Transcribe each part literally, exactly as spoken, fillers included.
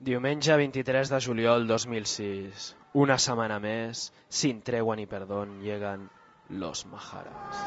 Diumenge vint-i-tres de juliol dos mil sis. Una semana més, sin tregua ni perdón, llegan los Maharas.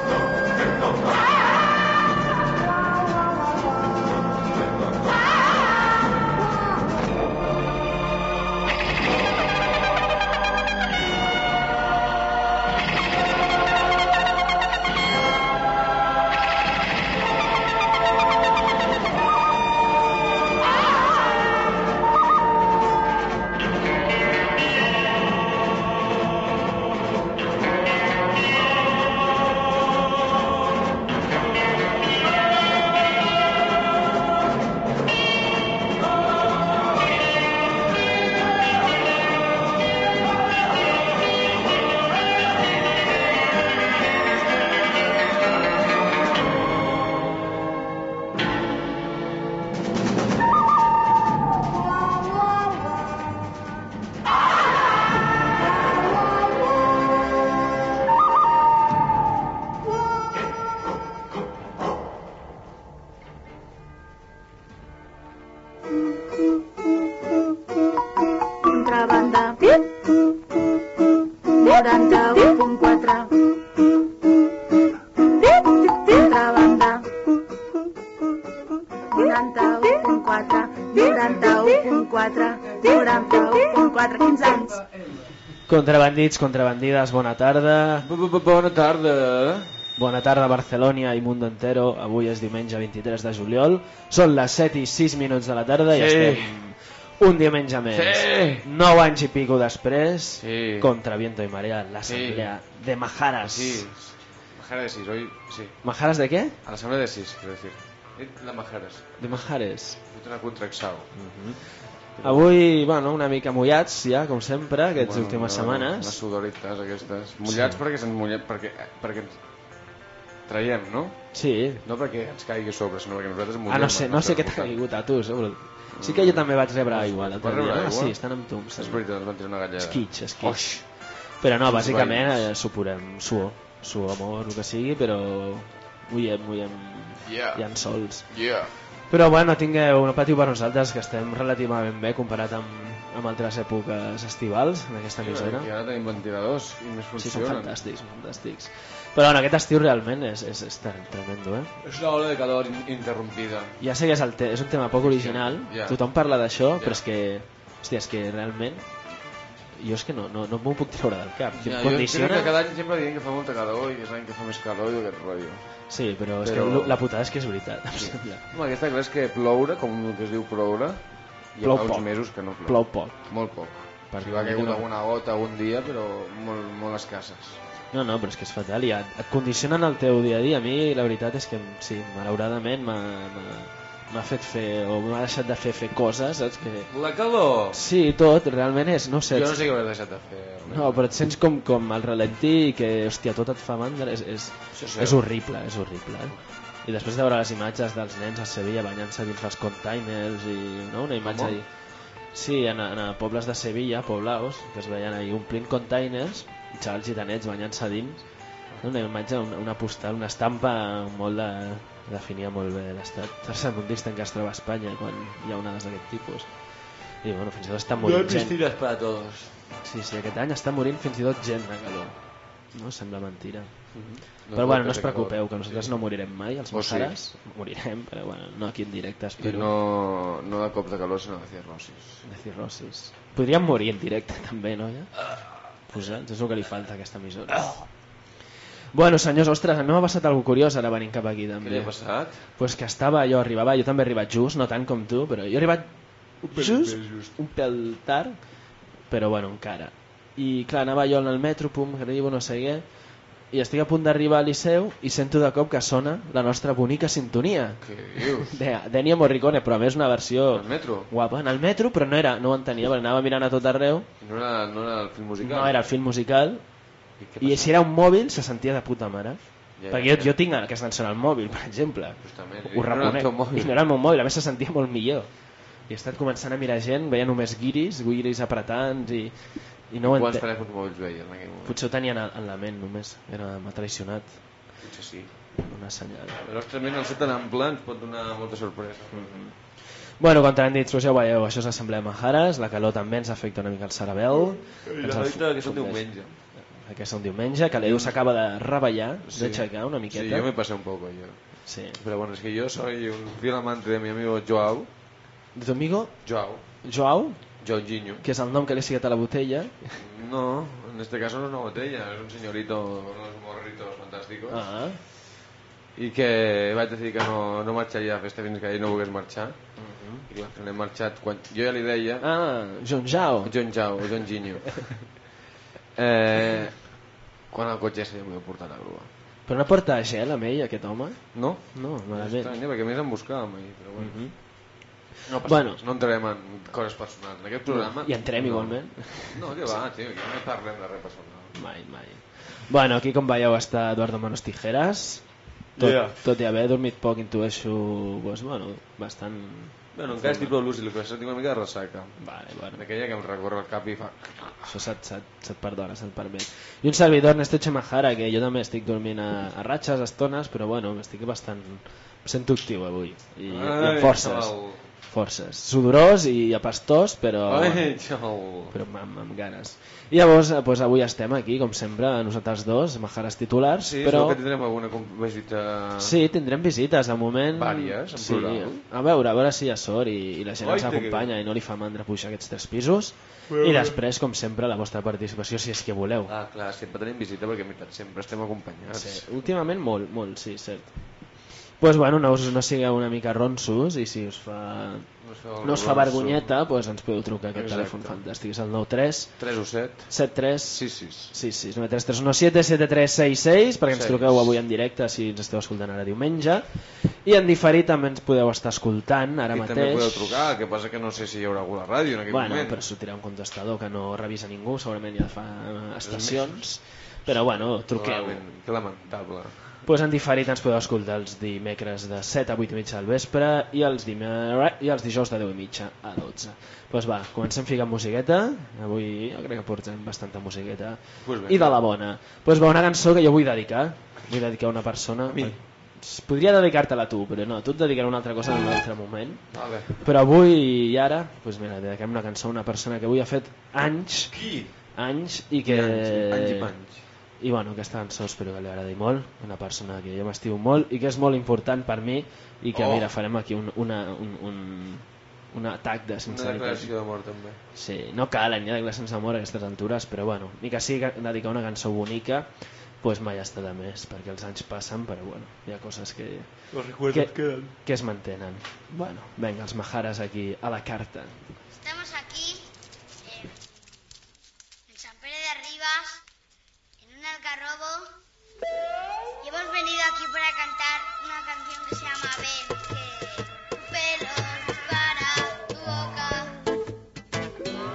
Contrabandits, contrabandides, bona tarda. Bona tarda. Bona tarda Barcelona i mundo entero. Avui és diumenge vint-i-tres de juliol. Són les set i sis minuts de la tarda sí. I estem un diumenge més. Sí. Nou anys i pico després. Sí. Contra viento y marea, l'assemblea sí. de Maharas. Sí. Maharas de sis, hoy sí. ¿Maharas de qué? A l'assemblea de sis, quiero decir. De Maharas. De Mahares. Fet una contracció. Uh -huh. Avui, bueno, una mica mullats ja, com sempre, aquestes bueno, últimes no, setmanes. Les sudorites aquestes. Mullats sí. perquè, mullat, perquè, perquè ens traiem, no? Sí. No perquè ens caigui a sobre, sinó perquè nosaltres mullem. Ah, no sé, no sé què t'ha caigut a tu, segur. Sí que jo també vaig rebre aigua l'altre dia. Ah, sí, estan amb tu. És veritat, ens van tirar una galleda. Esquitx, esquitx. Però no, bàsicament eh, suporem suor, suor, amor, el que sigui, però mullem, mullem yeah. llençols. Yeah. Però bueno, tingueu, no patiu per nosaltres, que estem relativament bé comparat amb, amb altres èpoques estivals en aquesta emissora. I ara tenim ventiladors i més funcionen. Sí, són fantàstics, fantàstics. Però bueno, aquest estiu realment és, és, és tremendo, eh? És una ola de calor interrompida. Ja sé que és, el te és un tema poc original, sí, yeah. tothom parla d'això, yeah. però és que, hòstia, és que realment jo és que no, no, no m'ho puc treure del cap. Ja, condiciona... Jo crec que cada any sempre diem que fa molta calor i és l'any que fa més calor i aquest rotllo. Sí, però, però... és que la putada és que és veritat. Sí. Home, aquesta clar és que ploure, com que es diu ploure, hi ha uns mesos que no plou. Plou poc. Molt poc. Per si va caigut no... alguna gota un dia, però molt, molt escasses. No, no, però és que és fatal. I et, et condicionen el teu dia a dia. A mi la veritat és que, sí, malauradament m'ha fet fer, o m'ha deixat de fer fer coses, saps? Que... La calor? Sí, tot, realment és, no sé. Jo no sé què m'he deixat de fer. No, però et sents com, com al ralentí i que, hòstia, tot et fa mandra, és, és, sí, sí. és horrible, és horrible. Eh? I després de veure les imatges dels nens a Sevilla banyant-se dins els containers i no? Una imatge ahí. Sí, en, en pobles de Sevilla, poblaos, que es veien ahí omplint containers i xavals gitanets banyant-se dins. Una imatge, una, una postal, una estampa molt de... definia molt bé l'estat tercermundista en què es troba a Espanya quan hi ha onades d'aquest tipus. I bueno, fins i tot està morint gent. No hi ha piscines per a tots. Sí, sí, aquest any està morint fins i tot gent de calor. No? Sembla mentira. Mm-hmm. Però no bueno, no us preocupeu, que nosaltres sí. no morirem mai, els Maharas. Sí. Morirem, però bueno, no aquí en directe, espero. I no, no de cops de calor, sinó de cirrosis. De cirrosis. Podríem morir en directe també, no? Ja? Pues, eh, és el que li falta a aquesta emissora. Bueno, senyors, ostres, a mi m'ha passat alguna cosa curiós ara venint cap aquí també. Què li ha passat? Pues que estava, jo arribava, jo també he arribat just, no tant com tu, però jo he arribat un pèl, just, just, un pèl tard, però bueno, encara. I clar, anava jo en el metro, pum, arribo, no sé què, i estic a punt d'arribar al Liceu i sento de cop que sona la nostra bonica sintonia. Què dius? De Ennio Morricone, però a més una versió en el metro? Guapa. En el metro, però no era, no ho entenia, perquè anava mirant a tot arreu. No era, no era el film musical? No era el film musical. I, I si era un mòbil se sentia de puta mare. Ja, perquè ja, jo, jo tinc aquesta cançó al mòbil, per exemple. Justament, ho reconec. No I no era el meu mòbil, a més se sentia molt millor. I he estat començant a mirar gent, veia només guiris, guiris apretants i, i no ho entenc. Quants telèfons mòbils veien en aquell moment? Potser ho tenien en la ment només, era, m'ha traicionat. Potser sí. Una senyal. El nostre ment al ser tan ample ens pot donar molta sorpresa. Mm-hmm. Bueno, contra han dit, ja ho veieu, això s'assemblea a Majares, la calor també ens afecta una mica el cerebel. I la noita que és un diumenge. Aquest és un diumenge, que l'Edu s'acaba de reballar, Sí. d'aixecar una miqueta. Sí, yo me pasé un poco yo. Sí. Pero bueno, es que yo soy un fiel amante de mi amigo Joao. ¿De tu amigo? Joao. Joao, Joaquinho. que és el nom que li he sigat a la botella. No, en este caso no es una botella, es un señorito con unos morritos fantásticos. Ah. I que vaig decidir que no, no marxaria a festa fins que ell no volgués marxar. Uh-huh. I clar, n'he marxat quan... Jo ja li deia... Ah, John Jao. John Jao, John Ginyo. eh, quan el cotxe se m'ho portat a la grua. Però no porta gel amb ell, aquest home? No? No, malament. Estrany, perquè a més em buscàvem ahir, però bueno. Uh-huh. No passa Bueno. res, no entrem en coses personals. En aquest programa... I entrem no. igualment. No, que va, tio, que no parlem de res personal. Mai, mai. Bueno, aquí com veieu està Eduardo Manos Tijeras. Tot, Yeah. tot i haver dormit poc, intueixo, pues, bueno, bastant... Bueno, encara estic prou lúcid, el que passa és que tinc una mica de ressaca. Vale, bueno. D'aquella que em recorre el cap i fa... Això se't, se't, se't perdona, se't permet. I un servidor, Ernesto Chemajara, que jo també estic dormint a, a ratxes, a estones, però bueno, estic bastant... Em sento actiu avui. I, i amb forces. Xaval. Forces. Sudorós i apastós, però... Ai, xaval. però amb, amb ganes. I llavors, doncs, avui estem aquí, com sempre, nosaltres dos, Majares titulars, Sí, però... segur que tindrem alguna com- visita... Sí, tindrem visites, de moment... Vàries, en sí. plural. A veure, a veure si hi ha sort i, i la gent Oi, ens té que- acompanya i no li fa mandra pujar aquests tres pisos. I després, com sempre, la vostra participació, si és que voleu. Ah, clar, sempre tenim visita perquè, en veritat, sempre estem acompanyats. Sí, últimament molt, molt, sí, cert. Doncs pues, bueno, no, us, no sigueu una mica ronsos i si us fa, No us feu no us fa ronso. vergonyeta, pues ens podeu trucar a aquest Exacte. telèfon fantàstic. És el nou tres tres u set set tres sis sis. sis sis nou tres tres u set set tres seis seis perquè ens Seis. truqueu avui en directe si ens esteu escoltant ara diumenge, i en diferit també ens podeu estar escoltant ara I mateix. també podeu trucar, el que passa que no sé si hi haurà algú a la ràdio en aquell Bueno, moment. però sortirà un contestador que no revisa ningú, segurament ja fa estacions, però bueno, truqueu. Realment, que lamentable. Pues en diferit ens podeu escoltar els dimecres de set a vuit i mitja del vespre i els, dimer... i els dijous de deu i mitja a dotze. Pues va, comencem ficant musiqueta. Avui jo crec que portem bastanta musiqueta Pues bé. i de la bona. Pues va, una cançó que jo vull dedicar. Vull dedicar a una persona. mi? Podria dedicar-te-la a tu, però no, tu et dedicaré una altra cosa en un altre moment. Vale. Però avui i ara, pues mira, dediquem una cançó a una persona que avui ha fet anys, Qui? anys i que... Anys, anys i panys. I bueno, aquesta cançó espero que li agradi molt, una persona que jo m'estimo molt i que és molt important per mi i que Oh. mira, farem aquí un, una, un, un, un atac de Una sinceritat. declaració d'amor també. Sí, no calen ja declaracions d'amor a aquestes altures, però bueno, ni que sigui dedicar una cançó bonica, pues mai està de més, perquè els anys passen, però bueno, hi ha coses que, Los que, que es mantenen. Bueno, venga, els Majares aquí a la carta. Estamos aquí en, en San Pere de Arribas, en un algarrobo, y hemos venido aquí para cantar una canción que se llama Ven, que tu pelo, tu cara, tu boca.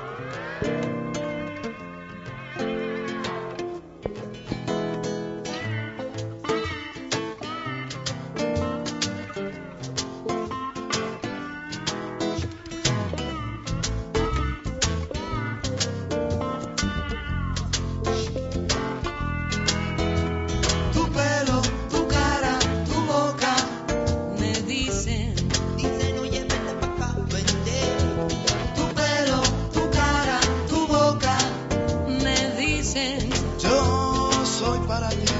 Tu pelo, tu cara, tu boca, Me dicen, dicen oye vente pa' acá, vente. Tu pelo, tu cara, tu boca, me dicen, yo soy para ti.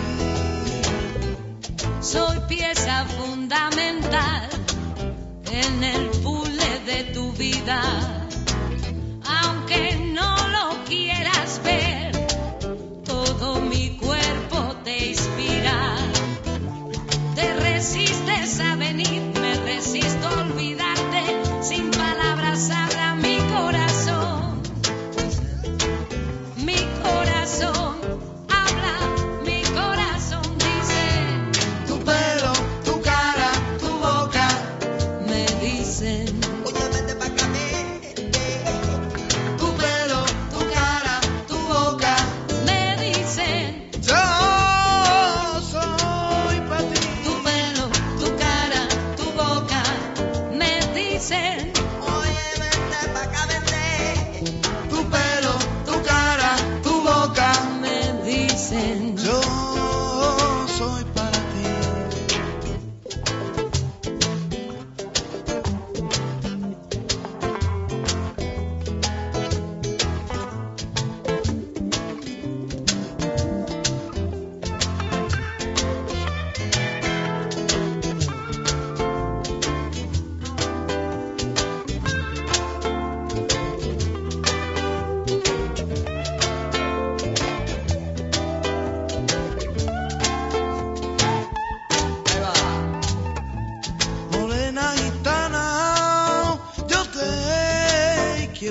soy pieza fundamental en el puzzle de tu vida. Aunque no lo quieras ver, todo mi cuerpo te inspira. Te resistes a venir, me resisto a olvidarte. Sin palabras habla mi corazón. Mi corazón habla, mi corazón dice. Tu pelo, tu cara, tu boca, Me dicen, oye vente pa' acá, vente. Tu pelo, tu cara, tu boca, me dicen, yo soy para ti. tu pelo, tu cara, tu boca, me dicen, Oye vente pa' acá, vente. Tu pelo, tu cara, tu boca, me dicen. yo soy para ti.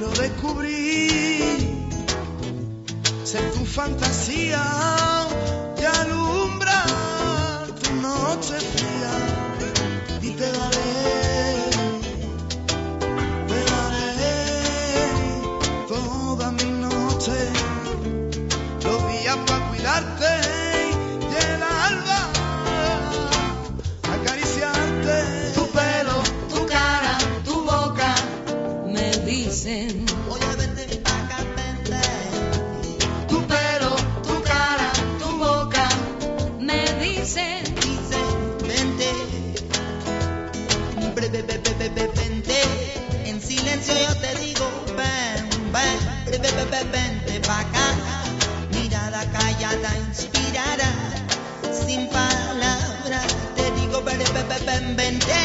quiero descubrir, ser tu fantasía y alumbrar tu noche fría, y te daré, te daré toda mi noche, los días para cuidarte y el alba acariciarte, tu pelo, tu cara, tu boca, me dicen, oye vente pa' acá, vente, tu pelo, tu cara, tu boca, me dicen, dice vente, bre, bre, bre, bre, bre, vente, en silencio yo te digo ven, ven, bre, bre, bre, bre, vente pa' acá, mirada callada, inspirada, sin palabras, te digo bre, bre, bre, bre, vente,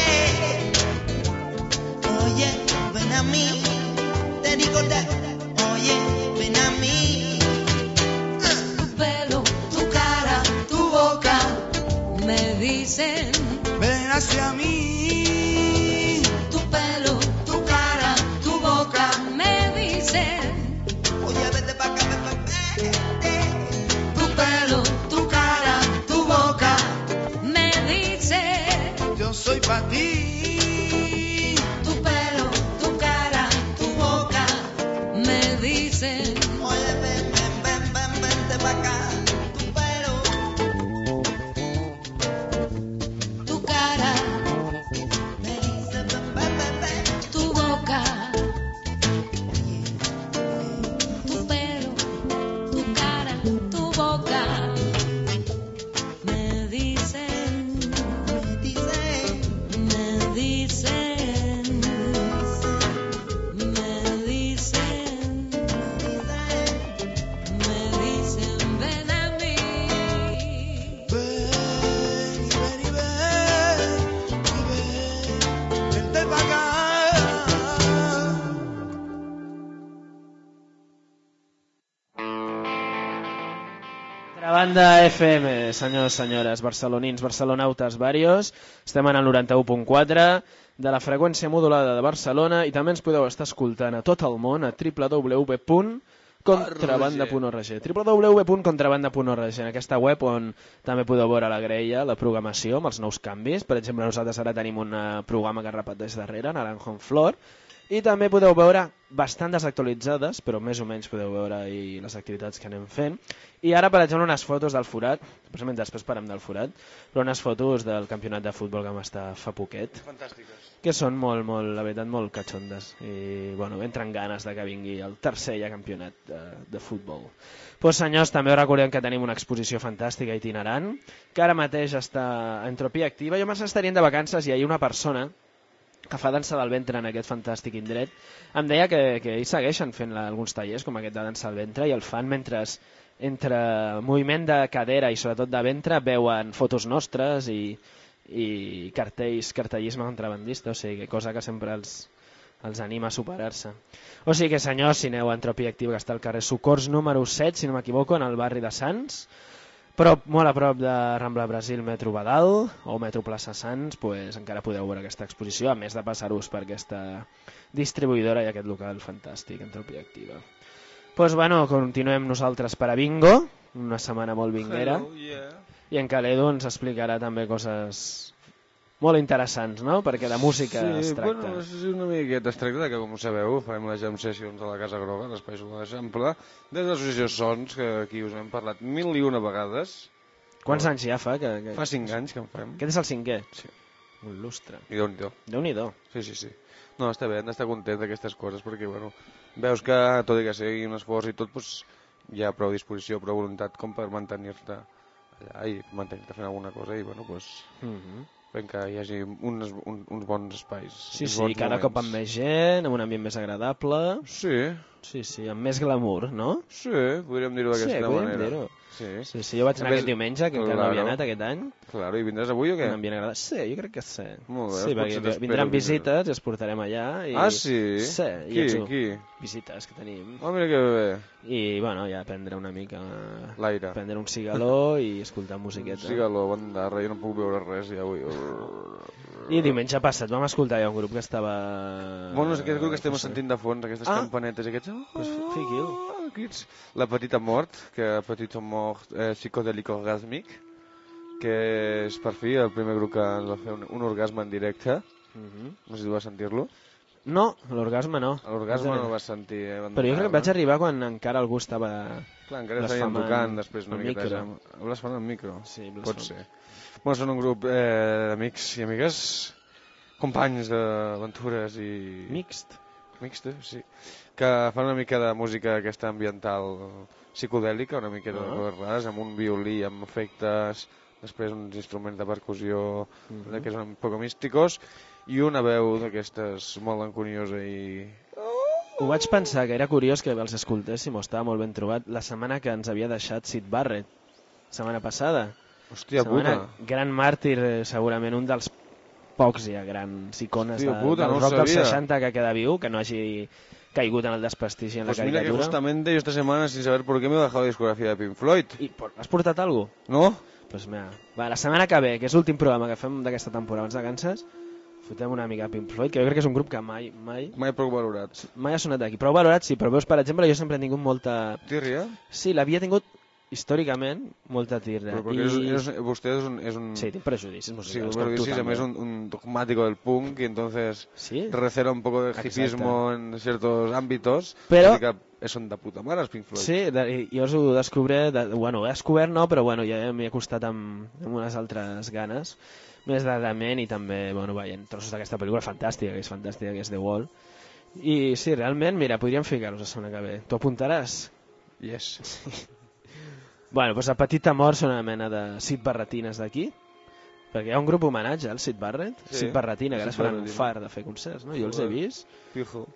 oye, ven a mí, te digo te, oye, ven a mí, tu pelo, tu cara, tu boca, me dicen, ven hacia mí, tu pelo, tu cara, tu boca, me dicen, oye, vete pa' acá, vete, vete, tu pelo, tu cara, tu boca, me dicen, yo soy pa' ti, tu pelo, tu cara, tu boca, me dicen, oye, ven, ven, ven, ven, vente pa' acá, tu pelo, tu cara, me dice ven, ven, ven, ven, tu boca, tu pelo, tu cara, tu boca, me dicen, me dice, me dicen, me dicen, me dicen, ven a mí. ven, y ven, y ven, y ven, vente pa' acá. Contrabanda F M, senyors, senyores, barcelonins, barcelonautes, varios. Estem en el noranta-u punt quatre de la freqüència modulada de Barcelona i també ens podeu estar escoltant a tot el món a w w w punt contrabanda punt org w w w punt contrabanda punt org, en aquesta web on també podeu veure la grella, la programació amb els nous canvis. Per exemple, nosaltres ara tenim un eh, programa que repeteix darrere, Naranjo en Flor, i també podeu veure bastant desactualitzades, però més o menys podeu veure i les activitats que anem fent. I ara, per exemple, unes fotos del forat, precisament després parem del forat, però unes fotos del campionat de futbol que vam estar fa poquet, Fantàstiques. que són molt, molt, la veritat, molt catxondes. I, bueno, entren ganes de que vingui el tercer ja campionat de, de futbol. Pues, senyors, també us recordem que tenim una exposició fantàstica itinerant, que ara mateix està a Entropia Activa. Jo m'està estarien de vacances i hi ha una persona que fa dansa del ventre en aquest fantàstic indret. Em deia que, que ells segueixen fent la, alguns tallers com aquest de dansa del ventre i el fan mentre entre moviment de cadera i sobretot de ventre veuen fotos nostres i, i cartells, cartellisme contrabandista, o sigui, cosa que sempre els, els anima a superar-se. O sigui que, senyors, si aneu a Entropia Activa, que està al carrer Socors número set, si no m'equivoco, en el barri de Sants, però molt a prop de Rambla Brasil, Metro Badal o Metro Plaça Sants, pues, encara podeu veure aquesta exposició, a més de passar-vos per aquesta distribuïdora i aquest local fantàstic, Entropia Activa. Pues, bueno, continuem nosaltres per a Bingo, una setmana molt vinguera, Hello, yeah. i en Caledo ens explicarà també coses molt interessants, no? Perquè de música sí, es tracta. Bueno, és una miqueta, es tracta que, com sabeu, farem les jam sessions a la Casa Groga, a l'Espai Solar d'Eixample, des de l'associació Sons, que aquí us hem parlat mil i una vegades. Quants anys ja fa? Que, que... Fa cinc anys que en fem. Aquest és el cinquè? Sí. Un lustre. I Déu-n'hi-do. Déu-n'hi-do. Sí, sí, sí. No, està bé, hem d'estar content d'aquestes coses, perquè, bueno, veus que tot i que sigui un esforç i tot, doncs, hi ha prou disposició, prou voluntat com per mantenir-te allà i mantenir-te fent alguna cosa i, bueno, doncs... Mhm. fent que hi hagi uns, un, uns bons espais. Sí, uns sí, bons cada moments. cop amb més gent, amb un ambient més agradable. Sí, Sí, sí, amb més glamour, no? sí, podríem dir-ho d'aquesta Sí, podríem manera. dir-ho. Sí, Sí, sí, jo vaig anar A més, aquest diumenge, que encara no havia claro. anat aquest any. Claro, i vindràs avui o què? Un ambient agradable. Sí, jo crec que sí. Molt bé, Sí, potser perquè t'espero vindran vindre. visites i els portarem allà. I... Ah, sí? Sí, i Qui, ets- qui? Visites que tenim. Oh, mira que bé. I, bueno, ja prendre una mica... L'aire. Prendre un cigaló i escoltar musiqueta. Siga-lo, bandarra, jo no puc veure res ja avui. I diumenge passat vam escoltar ja un grup que estava... Bueno, és aquest grup que estem no sé. sentint de fons, aquestes Ah. campanetes i aquests... Oh, Pues fiqui'l. crits. La petita mort, que petita mort eh, psicodèlic orgàsmic, que és per fi el primer grup que ens va fer un, un orgasme en directe. Mhm. No sé si tu vas sentir-lo. No, l'orgasme no. L'orgasme no el vas sentir. Eh, Però jo crec que vaig arribar quan encara algú estava... Clar, encara estaven blasfemant tocant després una al miqueta. micro. Blasfemant al micro. Sí, Pot blasfem. ser. Bueno, són un grup eh, d'amics i amigues, companys d'aventures i... Mixt. Mixte, sí. Que fan una mica de música aquesta ambiental psicodèlica, una miqueta Ah. de coses rares, amb un violí, amb efectes, després uns instruments de percussió, Mhm. que són un poc místicos, i una veu d'aquestes molt enconiosa i... Ho vaig pensar, que era curiós que els escoltéssim, ho estava molt ben trobat, la setmana que ens havia deixat Syd Barrett, setmana passada. Hòstia setmana, puta! gran màrtir, eh, segurament un dels pocs ja grans icones Hòstia de, puta, del no ho rock dels sabia. seixanta que queda viu, que no hagi caigut en el desprestigi en Pues la mira que caricatura. justamente yo esta semana, sin saber por qué, me he bajado la discografía de Pink Floyd. I, por- has portat alguna cosa? ¿No? Pues mira, va, la setmana que ve, que és l'últim programa que fem d'aquesta temporada abans de Kansas, fotem una mica a Pink Floyd, que jo crec que és un grup que mai mai, Mai prou valorat. mai ha sonat aquí. Prou valorat, sí, però veus, per exemple, jo sempre he tingut molta... Tírria? Sí, l'havia tingut històricament molta tirra. Però perquè I... és, és, vostè és un... És un... Sí, tinc prejudicis Sí, musicals, pero com tu sí, també. es un, un dogmático del punk y entonces Sí? recela un poco de Exacte. hipismo en ciertos ámbitos. Però- Però... que són de puta mare els Pink Floyd. Sí, de, i jo us ho descobré, de, bueno, ho he descobert no, però bueno, ja m'hi he acostat amb, amb unes altres ganes, més d'adament i també, bueno, veient trossos d'aquesta pel·lícula fantàstica, que és fantàstica, que és The Wall. I sí, realment, mira, podríem ficar-los la setmana que ve. Tu apuntaràs? Yes. Bueno, doncs la petita mort són una mena de Syd Barretines d'aquí, perquè hi ha un grup homenatge al Syd Barrett, Sí, Syd Barretina, que ara es Syd faran un Barrettina. far de fer concerts, no? Jo els he Joder. vist, Fijo.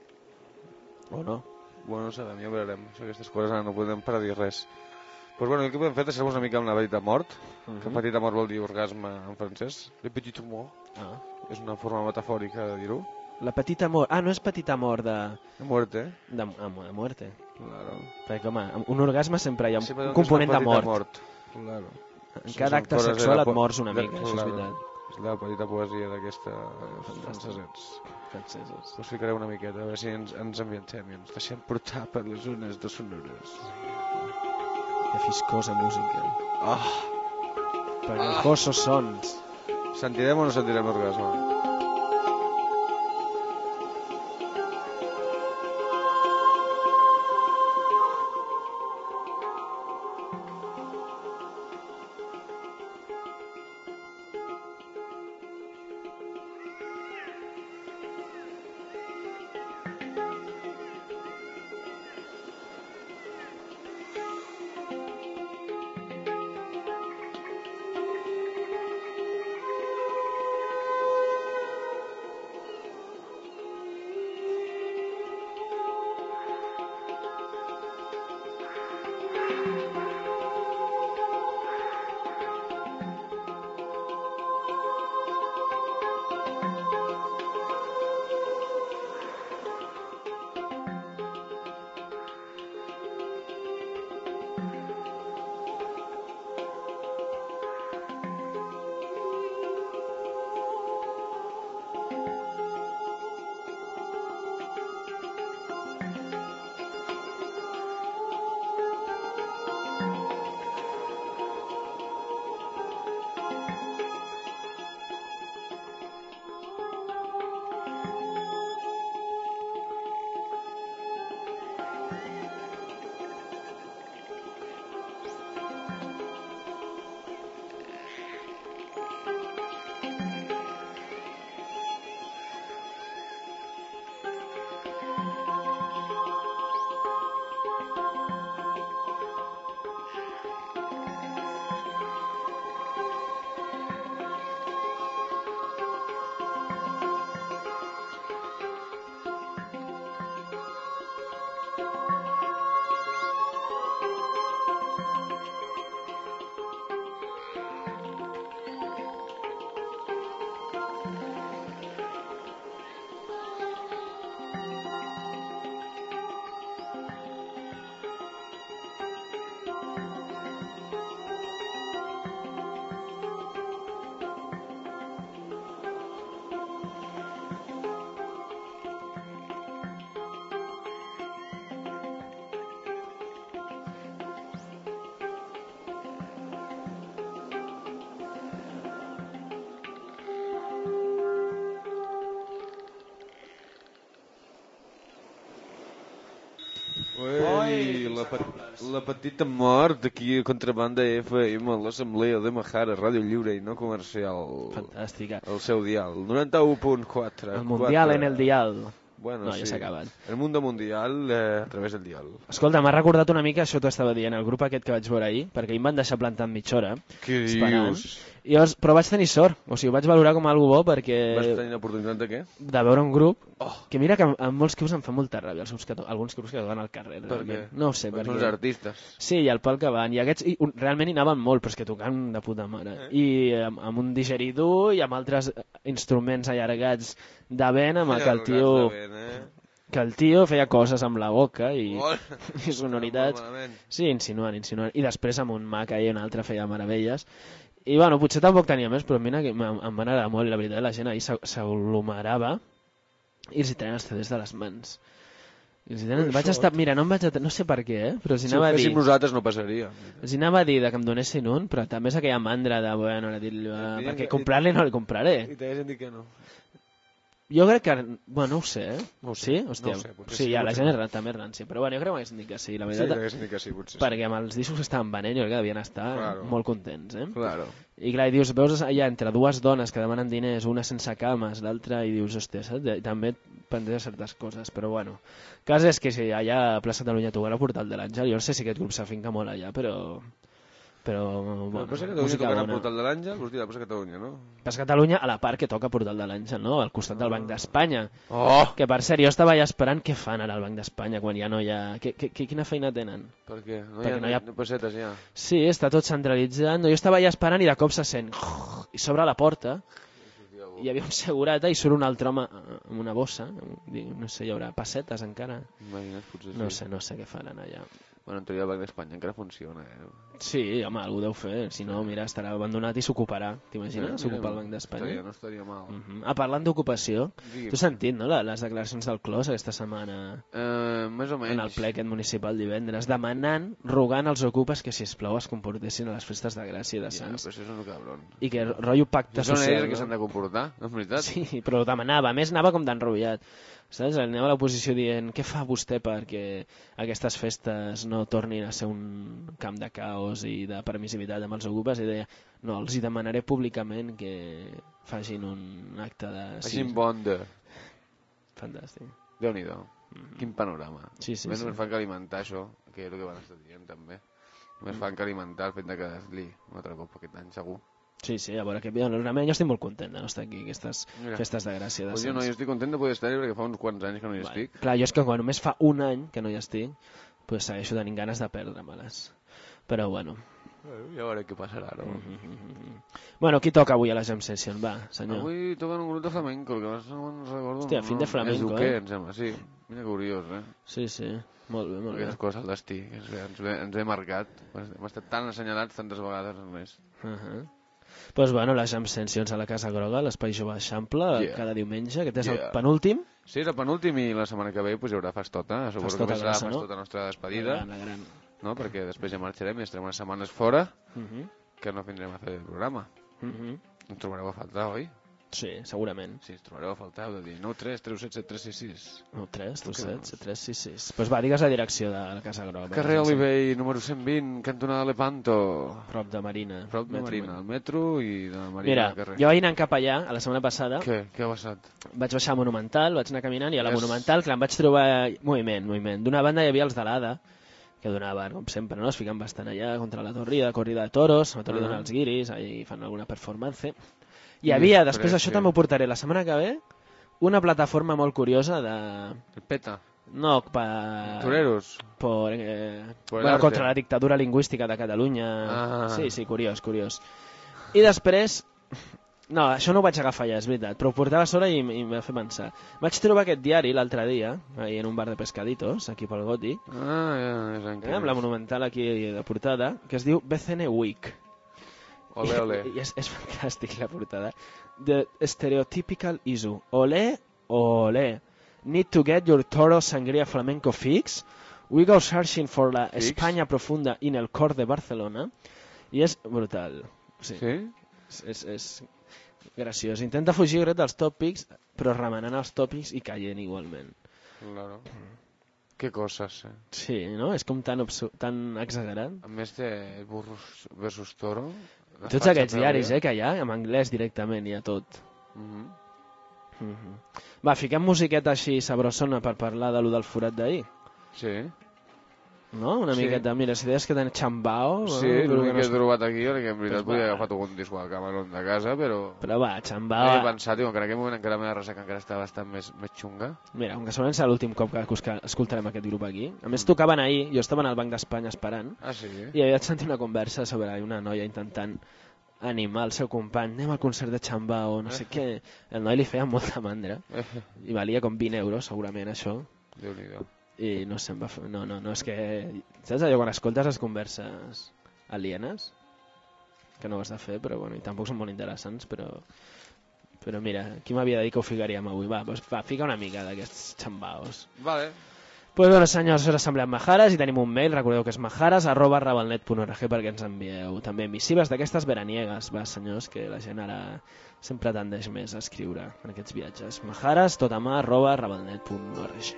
o no? Bueno, no sabem, ja ho veurem. Això, aquestes coses ara no podem parar de dir res. Pues bueno, el que podem fer és deixar-vos una mica amb la petita mort, Uh que petita mort vol dir orgasme en francès. Le petit mort ah. és una forma metafòrica de dir-ho. La petita mort, ah, no és petita mort de... De muerte. de, de, de muerte. Claro. Perquè, home, amb un orgasme sempre hi ha un, Sempre un component és de una petita mort. Claro. En Sí, cada són acte coses de sexual la et po- mors una de- mica, això és claro. veritat. És la petita poesia d'aquesta Fantàstic. francesets. Franceses. Us ficaré una miqueta, a veure si ens, ens ambientem i ens deixem portar per les zones de sonores. Que fiscosa música. Ah! Pegajosos sons. Sentirem o no sentirem l'orgasme? Ui, la, pe- la petita mort aquí a Contrabanda F M, a l'Assemblea de Mahara, Ràdio Lliure i no comercial. Fantàstica. El seu dial, noranta-u punt quatre. El Mundial en el dial. Bueno, No, ja sí. s'ha acabat. El mundo mundial eh, a través del dial. Escolta, m'ha recordat una mica, això t'ho estava dient, el grup aquest que vaig veure ahir, perquè em van deixar plantant mitja hora. Què esperant. dius? I llavors, però vaig tenir sort, o sigui, ho vaig valorar com algo bo perquè... Vas tenir l'oportunitat de què? De veure un grup, oh. que mira que en, en molts clubs em fa molta ràbia, els grups que to... alguns grups que toquen al carrer. Per realment. què? No ho sé, Perquè perquè... són uns artistes. Sí, i el pal que van, i aquests i, un, realment hi anaven molt, però és que tocaven de puta mare. Eh? I amb, amb un digeridor i amb altres instruments allargats de vent, amb el que el tio... Vent, eh? que el tio feia coses amb la boca i, Oh. i sonoritats. Sí, insinuant, insinuant. I després amb un Mac i un altre feia meravelles. I bueno, potser tampoc tenia més, però mira que em, em va agradar molt, la veritat, la gent ahir s'aglomerava i els hi treien els C Ds de les mans. I els hi treien... Vaig estar... Mira, no em vaig... No sé per què, eh? Però els hi Si anava ho a dir... féssim nosaltres no passaria. Els hi anava a dir de que em donessin un, però també és aquella mandra de, bueno, ara dir-li, va, perquè comprar-li no li compraré. I t'haguessin dit que no. Jo crec que... Bueno, no ho sé, eh? No ho sé, sí? Hòstia, no ho sé, potser sí, sí, ja, la potser gent no. és també és rància, però bueno, jo crec que m'haguessin dit que sí, la Sí, veritat. t'haguessin dit que sí, potser sí. Perquè amb els discos que estaven venent jo crec que devien estar Claro. molt contents, eh? Claro. I clar, i dius, veus allà entre dues dones que demanen diners, una sense cames, l'altra, i dius, hòstia, saps? I també et planteges certes coses, però bueno. El cas és que si allà a Plaça Catalunya tocarà el Portal de l'Àngel, jo no sé si aquest grup s'afinca molt allà, però... Però, bueno, Però Plaça Catalunya música tocarà bona. Portal de l'Àngel, vols dir la Plaça Catalunya, no? Plaça Catalunya a la part que toca Portal de l'Àngel, no? Al costat del Banc d'Espanya. Oh! Que per cert, jo estava allà esperant què fan ara al Banc d'Espanya quan ja no hi ha... Que, que, que, quina feina tenen? Per què? No Perquè hi ha, no hi ha- no pessetes ja. Sí, està tot centralitzat. No, jo estava allà esperant i de cop se sent... I s'obre la porta i hi havia un segurata i surt un altre home amb una bossa. No sé, hi haurà pessetes encara. Imagina't, potser sí. No sé, no sé què faran allà. Bueno, en teoria el Banc d'Espanya encara funciona, eh? Sí, home, algú deu fer. Si no, mira, estarà abandonat i s'ocuparà. T'imagines? Mira, S'ocupa el mira, Banc d'Espanya. Estaria, no estaria mal. Uh -huh. Ah, parlant d'ocupació, Digui'm. tu has sentit, no?, la- les declaracions del Clos aquesta setmana Eh, més o menys. en el ple aquest municipal divendres, demanant, rogant als ocupes que, sisplau, es comportessin a les festes de Gràcia i de Ja, Sants. però això és un cabron. I que rotllo pacte Són social. ells que no? s'han de comportar, és veritat. Sí, però ho demanava. A més, anava com d'enrotllat. Saps? Anava a l'oposició dient què fa vostè perquè aquestes festes no tornin a ser un camp de caos i de permissivitat amb els ocupes, i deia, no, els hi demanaré públicament que facin un acte de... Facin bon de... Fantàstic. Déu-n'hi-do. Quin panorama. Sí, sí, Més sí. només fan que alimentar això, que és el que van estar dient també. Només fan que alimentar el fet de que li un altre cop aquest any, segur. Sí, sí, a veure, que, bueno, realment jo estic molt content de no estar aquí, aquestes Mira. festes de Gràcia de Pues jo no, jo estic content de poder estar-hi perquè fa uns quants anys que no hi Vale. estic. Clar, jo és que quan només fa un any que no hi estic, pues segueixo tenint ganes de perdre-me-les. Però bueno. Bueno, ja veuré què passarà, no? Mm -hmm. Bueno, qui toca avui a la Jam Session? Va, senyor. Avui toquen un grup de flamenco, el que passa no me'n recordo. Hòstia, fin de flamenco, és Duquer, eh? em sembla, sí. Mira curiós, eh? Sí, sí, molt bé, molt bé. Aquestes coses al destí, que ens ve, ens ve, ens ve marcat. Hem estat tan assenyalats tantes vegades només. Uh -huh. Pues bueno, les Jam Sessions a la Casa Groga, l'Espai Jove Eixample, Yeah. cada diumenge, aquest és el Yeah. penúltim. Sí, és el penúltim i la setmana que ve pues, hi haurà festota. Suposo Festota que serà grossa, no? festota nostra despedida, La gran, la gran. no? Perquè després ja marxarem i estarem unes setmanes fora, Uh -huh. que no vindrem a fer el programa. Uh -huh. Ens trobareu a faltar, oi? Sí, segurament. Sí, ens trobareu a faltar, heu de dir nou tres tres set set tres sis sis. No, tres, tu Truqueu-nos. set, tres, sis, sis. Pues va, digues la direcció de la Casa Groga. Carrer Olivell, número cent vint, cantonada Lepanto. Prop de Marina. Prop de Metro Marina, al metro i de Marina Mira, al carrer. jo vaig anar cap allà, a la setmana passada, Què? Què ha passat? vaig baixar a Monumental, vaig anar caminant, i a la És- Monumental, clar, em vaig trobar moviment, moviment. D'una banda hi havia els de l'Ada, que donaven, com sempre, no? Es fiquen bastant allà contra la corrida, corrida de toros, a torri Ah. donen els guiris, ahí fan alguna performance. Hi I havia, després, després d'això què? també ho portaré la setmana que ve, una plataforma molt curiosa de... El peta. No, per... Toreros. Por, eh... Por el bueno, arte. contra la dictadura lingüística de Catalunya. Ah. Sí, sí, curiós, curiós. I després... No, això no ho vaig agafar ja, és veritat, però ho portava a sobre i, i em va fer pensar. Vaig trobar aquest diari l'altre dia, ahí en un bar de pescaditos, aquí pel Gòtic, Ah, ja, ja sé eh, amb la monumental aquí de portada, que es diu B C N Week. Ole, ole. I, i és, és fantàstic la portada. The Stereotypical Issue. Olé, olé. Need to get your toro sangría flamenco fix? We go searching for la Fix? España profunda in el cor de Barcelona. I és brutal. Sí. Sí? És, és, és graciós. Intenta fugir dels tòpics, però remenant els tòpics i caient igualment. Claro. Que coses, eh? Sí, no? És com tan, tan exagerat. A més té Burros versus Toro. Tots aquests diaris, eh, que hi ha, en anglès directament, hi ha tot. Mm-hmm. Mm-hmm. Va, fiquem musiqueta així sabrosona per parlar de lo del forat d'ahir. Sí. No? Una sí. miqueta, mira, si deies que tenen Chambao... Sí, no? l'únic que he trobat aquí, perquè en veritat pues podia haver agafat algun disc al Cameron de casa, però... Però va, Chambao... He pensat, diu, que en aquell moment encara la meva ressaca encara estava bastant més, més xunga. Mira, com que segurament serà l'últim cop que escoltarem aquest grup aquí. A més, tocaven ahir, jo estava al Banc d'Espanya esperant, ah, sí? i havia sentit una conversa sobre una noia intentant animar el seu company, anem al concert de Chambao, no sé què. El noi li feia molta mandra, i valia com vint euros, segurament, això. Déu-n'hi-do. I no se'n va fer... No, no, no, és que... Saps allò, quan escoltes les converses alienes? Que no ho has de fer, però bueno, i tampoc són molt interessants, però... Però mira, qui m'havia de dir que ho ficaríem avui? Va, doncs va, fica una mica d'aquests Chambaos. Vale. Pues bueno, senyors, us ha semblat Majares i tenim un mail, recordeu que és majares arroba rabalnet punt org perquè ens envieu també missives d'aquestes veraniegues. Va, senyors, que la gent ara sempre tendeix més a escriure en aquests viatges. Majares, tot a mà, arroba rabalnet punt org.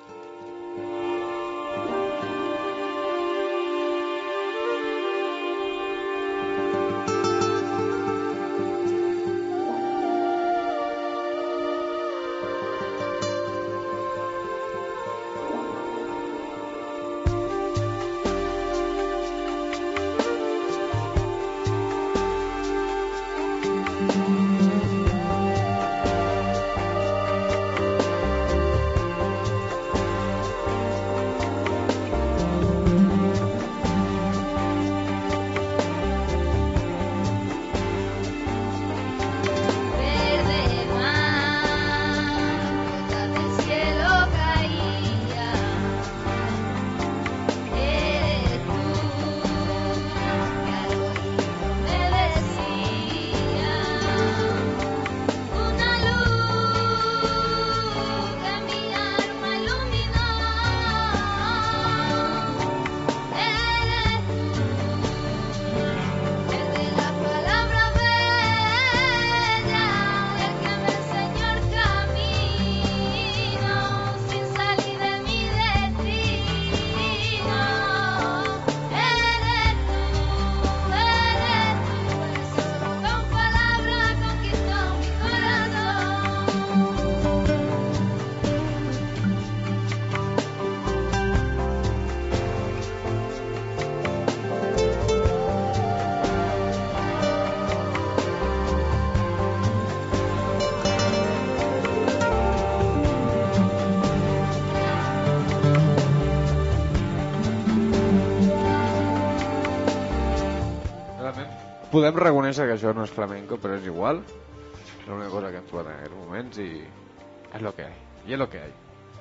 Podem reconèixer que això no és flamenco, però és igual. És l'única cosa que hem trobat en aquests moments i és lo que hay. I és lo que hay.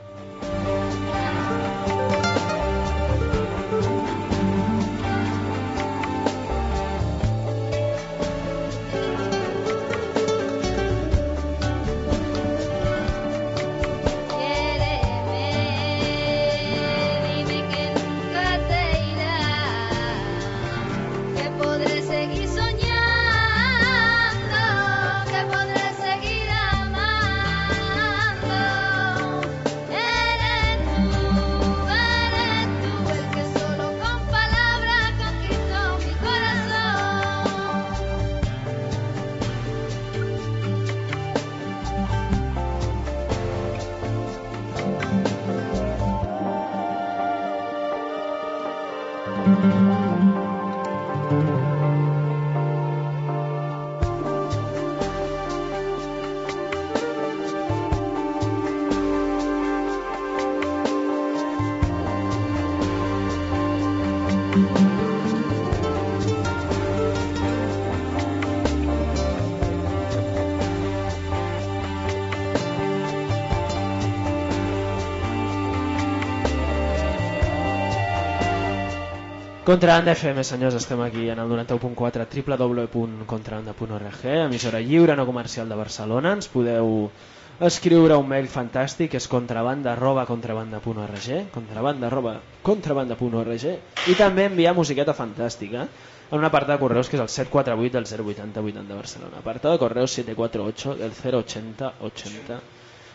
Contrabanda F M, senyors, estem aquí en el noranta-u punt quatre, w w w punt contrabanda punt org, emissora lliure no comercial de Barcelona. Ens podeu escriure un mail fantàstic, és contrabanda arroba contrabanda punt org, contrabanda arroba contrabanda punt org, i també enviar musiqueta fantàstica en un apartat de correus que és el set quatre vuit del zero vuitanta vuitanta Barcelona, apartat de correus set quatre ocho del zero ochenta ochenta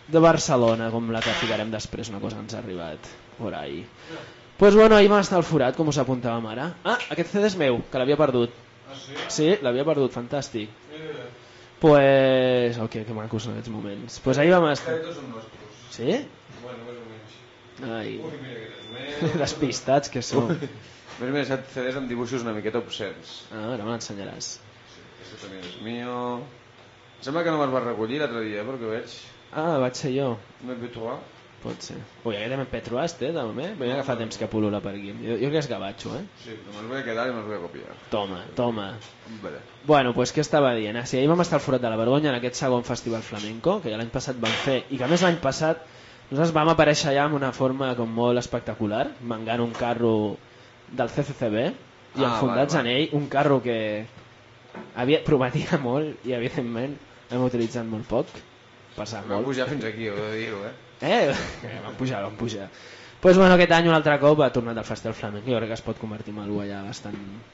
de Barcelona, com la que ficarem després, una cosa que ens ha arribat por ahí. Pues bueno, ahir vam estar al Forat, com us apuntàvem ara. Ah, aquest C D és meu, que l'havia perdut. Ah, sí? Sí, l'havia perdut, fantàstic. Mira, Pues... Oh, que, que macos en aquests moments. Pues ahir vam estar... aquests són nostres. Sí? Bueno, més o menys. Ai, Ui, mira que és meu. despistats que som. Més o menys set C Ds amb dibuixos una miqueta obscens. Ah, ara me l'ensenyaràs. Este també és mío. Em sembla que no me'ls vas recollir l'altre dia, perquè ho veig. Ah, vaig ser jo. No et vaig trobar. Pot ser. Ui, aquest M P tres, té, també? M'he agafat temps que pul·lula per aquí. Jo, jo crec que és gavatxo, eh? Sí, però me'ls voy a quedar i me'ls voy a copiar. Toma, toma. Hombre. Bueno, pues què estava dient? Ah, sí, ahir vam estar al Forat de la Vergonya en aquest segon festival flamenco, que ja l'any passat vam fer, i que a més l'any passat nosaltres vam aparèixer allà amb una forma com molt espectacular, mangant un carro del C C C B i Ah, enfundats vale, vale. en ell, un carro que havia prometia molt i evidentment hem utilitzat molt poc, passar Vam molt. pujar fins aquí, ho he de dir-ho, eh? Eh, vam pujar, vam pujar. Pues bueno, aquest any un altre cop ha tornat al Festival Flamenc, jo crec que es pot convertir en algú allà bastant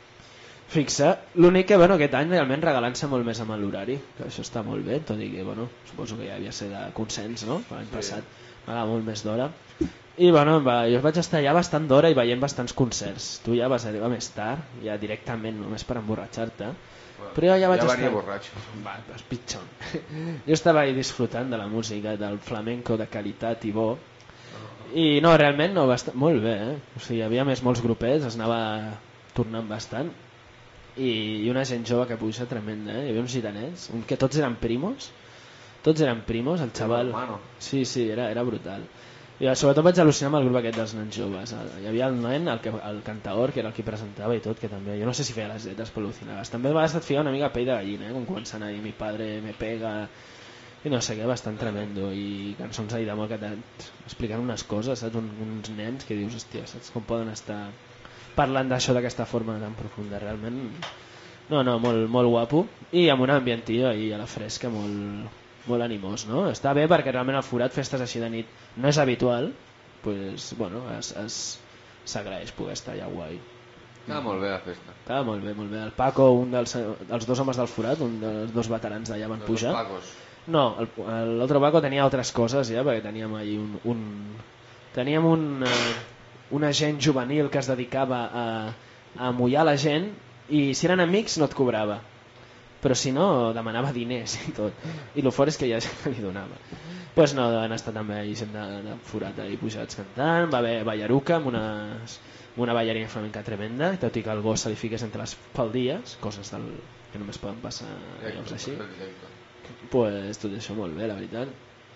fixe. L'únic que, bueno, aquest any realment regalant-se molt més amb l'horari, que això està molt bé, tot i que, bueno, suposo que ja havia ser de consens, no? L'any Sí. passat m'agrada molt més d'hora. I, bueno, va, jo vaig estar allà bastant d'hora i veient bastants concerts. Tu ja vas arribar més tard, ja directament, només per emborratxar-te. Però jo ja vaig ja estar... venia borratxo. Va, és pitjor. Jo estava ahí disfrutant de la música, del flamenco de qualitat i bo. I no, realment no, va estar molt bé, eh? O sigui, hi havia més molts grupets, es anava tornant bastant. I, i una gent jove que puja tremenda, eh? Hi havia uns gitanets, un, que tots eren primos. Tots eren primos, el xaval... hermano. Sí, sí, era, era brutal. I sobretot vaig al·lucinar amb el grup aquest dels nens joves. Hi havia el nen, el, que, el cantaor, que era el que presentava i tot, que també, jo no sé si feia les lletres, però al·lucinaves. També a vegades et feia una mica pell de gallina, eh? Com començant a dir mi padre me pega... I no sé què, bastant tremendo. I cançons ahí d'amor que t'expliquen unes coses, saps? Un, uns nens que dius, hòstia, saps com poden estar parlant d'això d'aquesta forma tan profunda, realment... No, no, molt, molt guapo. I amb un ambientillo ahí a la fresca molt, molt animós, no? Està bé perquè realment al Forat festes així de nit no és habitual, pues, bueno, es, es, s'agraeix poder estar allà guai. Ah, molt bé la festa. Estava molt bé, molt bé. El Paco, un dels, dels dos homes del Forat, un dels dos veterans d'allà van Els pujar. dos Pacos. No, el- l'altre Paco tenia altres coses ja, perquè teníem ahí un, un teníem un, eh, un agent juvenil que es dedicava a, a mullar la gent i si eren amics no et cobrava, però si no demanava diners i tot, i el fort és que hi ha gent que li donava. Pues no, han estat també ahí gent de, de Forat ahí pujats cantant, va haver ballaruca amb una, amb una ballarina flamenca tremenda, tot i que el gos se li fiqués entre les faldilles, coses del, que només poden passar a llocs així. Pues tot això molt bé, la veritat.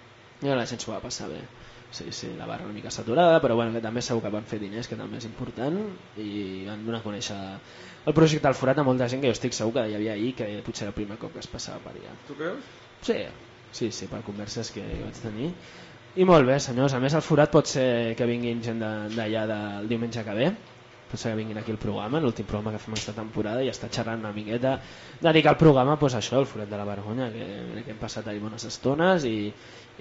I la gent s'ho va passar bé. Sí, sí, la barra una mica saturada, però bueno, que també segur que van fer diners, que també és important, i van donar a conèixer el projecte del Forat a molta gent que jo estic segur que hi havia ahir, que potser era el primer cop que es passava per allà. Tu creus? Sí, sí, sí, per converses que hi vaig tenir. I molt bé, senyors, a més el Forat pot ser que vinguin gent de- d'allà del diumenge que ve, pot ser que vinguin aquí al programa, l'últim programa que fem aquesta temporada, i està xerrant una miqueta, dedicar el programa pues, a això, al Forat de la Vergonya, que, que hem passat ahir bones estones i,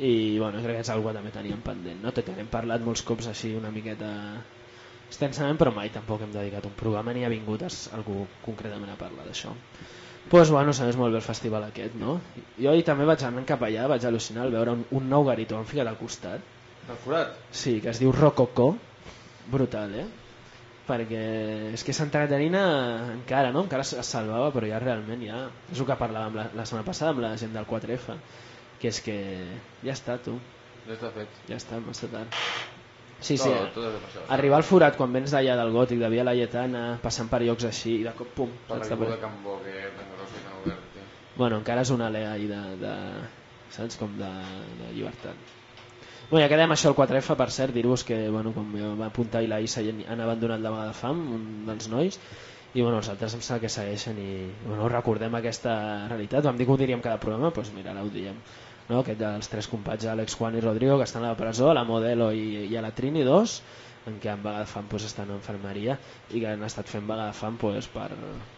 i bueno, crec que és algo que també teníem pendent, no? Tot hem parlat molts cops així una miqueta extensament, però mai tampoc hem dedicat un programa ni ha vingut es- algú concretament a parlar d'això. Pues bueno, sabés molt bé el festival aquest, no? Jo ahir també vaig anar cap allà, vaig al·lucinar al veure un, un nou garitó han ficat al costat. El Forat? Sí, que es diu Rococó. Brutal, eh? Perquè és que Santa Caterina encara, no? Encara es es salvava, però ja realment ja... És el que parlàvem la, la setmana passada amb la gent del quatre F, que és que ja està, tu. Ja està fet. Ja està, massa tard. Sí, sí, Tot, tot és de passar. arribar al Forat quan vens d'allà del Gòtic, de Via Laietana, passant per llocs així, i de cop, pum, Per saps? l'aigua de Can Bo, que tan gros que t'han obert, tio. Bueno, encara és una alea ahí de, de, saps, com de, de llibertat. Bueno, ja quedem això al quatre F, per cert, dir-vos que, bueno, com jo va apuntar i la Issa han abandonat la vaga de fam, un dels nois, i bueno, els altres em sembla que segueixen i bueno, recordem aquesta realitat. Vam dir que ho diríem cada programa, doncs mira, ara ho diem. No? Aquest dels tres companys, Àlex, Juan i Rodrigo, que estan a la presó, a la Modelo i, i a la Trini dos, en què en vaga de fam doncs, estan a infermeria i que han estat fent vaga de fam doncs, per,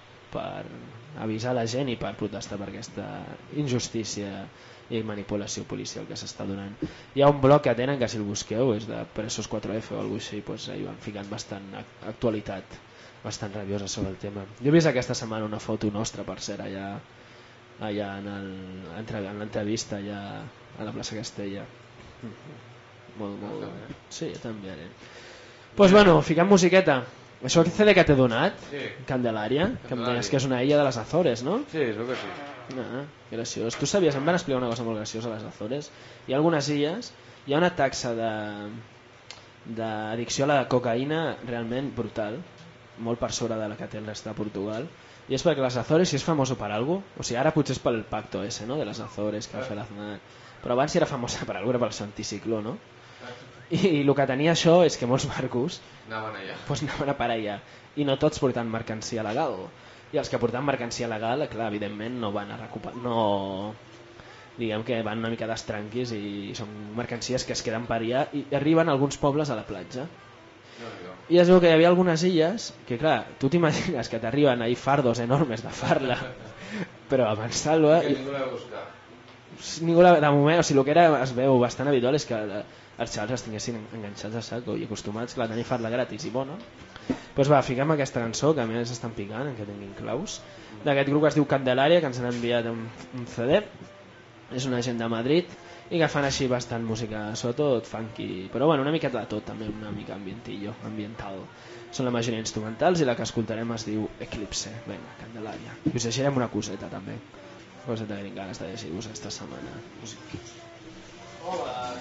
per avisar la gent i per protestar per aquesta injustícia i manipulació policial que s'està donant. Hi ha un blog que tenen que si el busqueu és de Presos quatre F o alguna cosa així, doncs, hi van ficant bastant actualitat, bastant rabiosa sobre el tema. Jo he vist aquesta setmana una foto nostra, per cert, allà allà en el- en l'entrevista allà a la plaça Castella, Molt, molt... Sí, també. Doncs pues bueno, ficant musiqueta. Això que C D que t'he donat, Sí. Candelaria, que em Candelaria. deies que és una illa de les Azores, no? Sí, es veu que sí. Ah, graciós. Tu sabies, em van explicar una cosa molt graciosa a les Azores. Hi ha algunes illes, hi ha una taxa de d'addicció a la cocaïna realment brutal, molt per sobre de la que té el reste de Portugal, i és perquè les Azores, si és famoso per alguna cosa, o sigui, ara potser és pel pacto ese, no?, de les Azores que va fer l'Aznar, però abans si era famosa per alguna cosa, per el seu anticicló, no? I, i el que tenia això és que molts barcos Anaven allà. pues, anaven a parar allà, i no tots portant mercancia legal, i els que portaven mercancia legal, clar, evidentment no van a recuperar, no... diguem que van una mica d'estranquis i són mercancies que es queden per allà i arriben a alguns pobles a la platja. I es veu que hi havia algunes illes que, clar, tu t'imagines que t'arriben ahí fardos enormes de farla, però a Mansalva... Que ningú l'ha de buscar. Ningú la, de moment, o sigui, el que era, es veu bastant habitual és que els xavals es tinguessin enganxats a saco i acostumats clar, a tenir farla gratis i bona. Doncs pues va, fiquem aquesta cançó, que a més estan picant, en què tinguin claus, d'aquest grup que es diu Candelaria, que ens han enviat un, un C D, és una gent de Madrid, i que fan així bastant música, sobretot funky, però bueno, una miqueta de tot, també una mica ambientillo, ambiental. Són la majoria instrumentals i la que escoltarem es diu Eclipse. Vinga, Candelaria. I us llegirem una coseta també. Coseta que tinc ganes de llegir-vos esta setmana. Hola.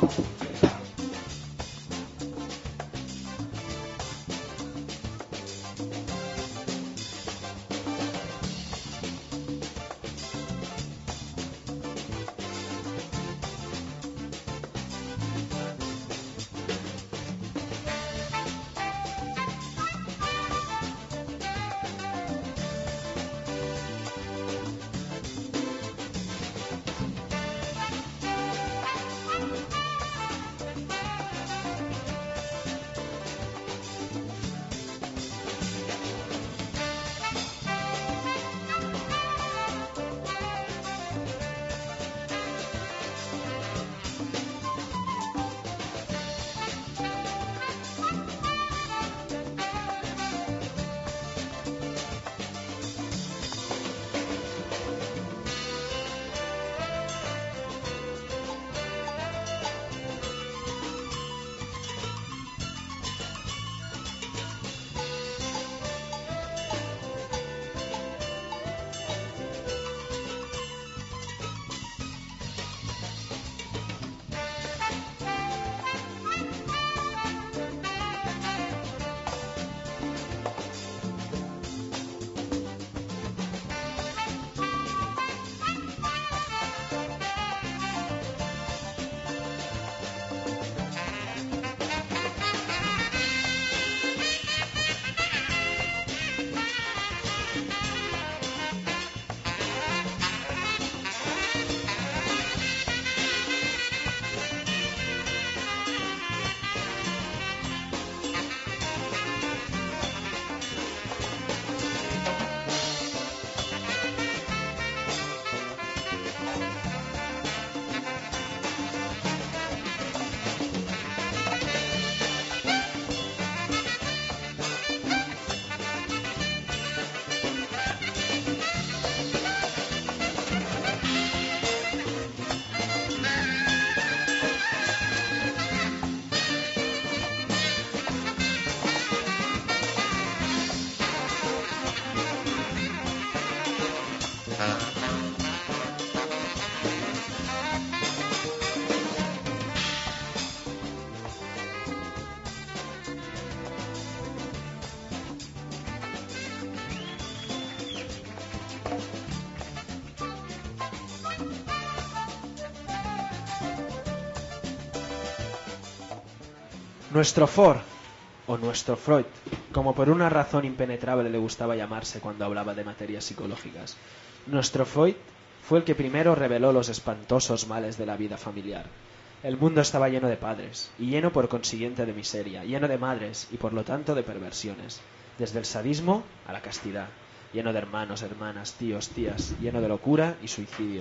Nuestro For, o nuestro Freud, como por una razón impenetrable le gustaba llamarse cuando hablaba de materias psicológicas, nuestro Freud fue el que primero reveló los espantosos males de la vida familiar. El mundo estaba lleno de padres, y lleno por consiguiente de miseria, lleno de madres y por lo tanto de perversiones, desde el sadismo a la castidad, lleno de hermanos, hermanas, tíos, tías, lleno de locura y suicidio.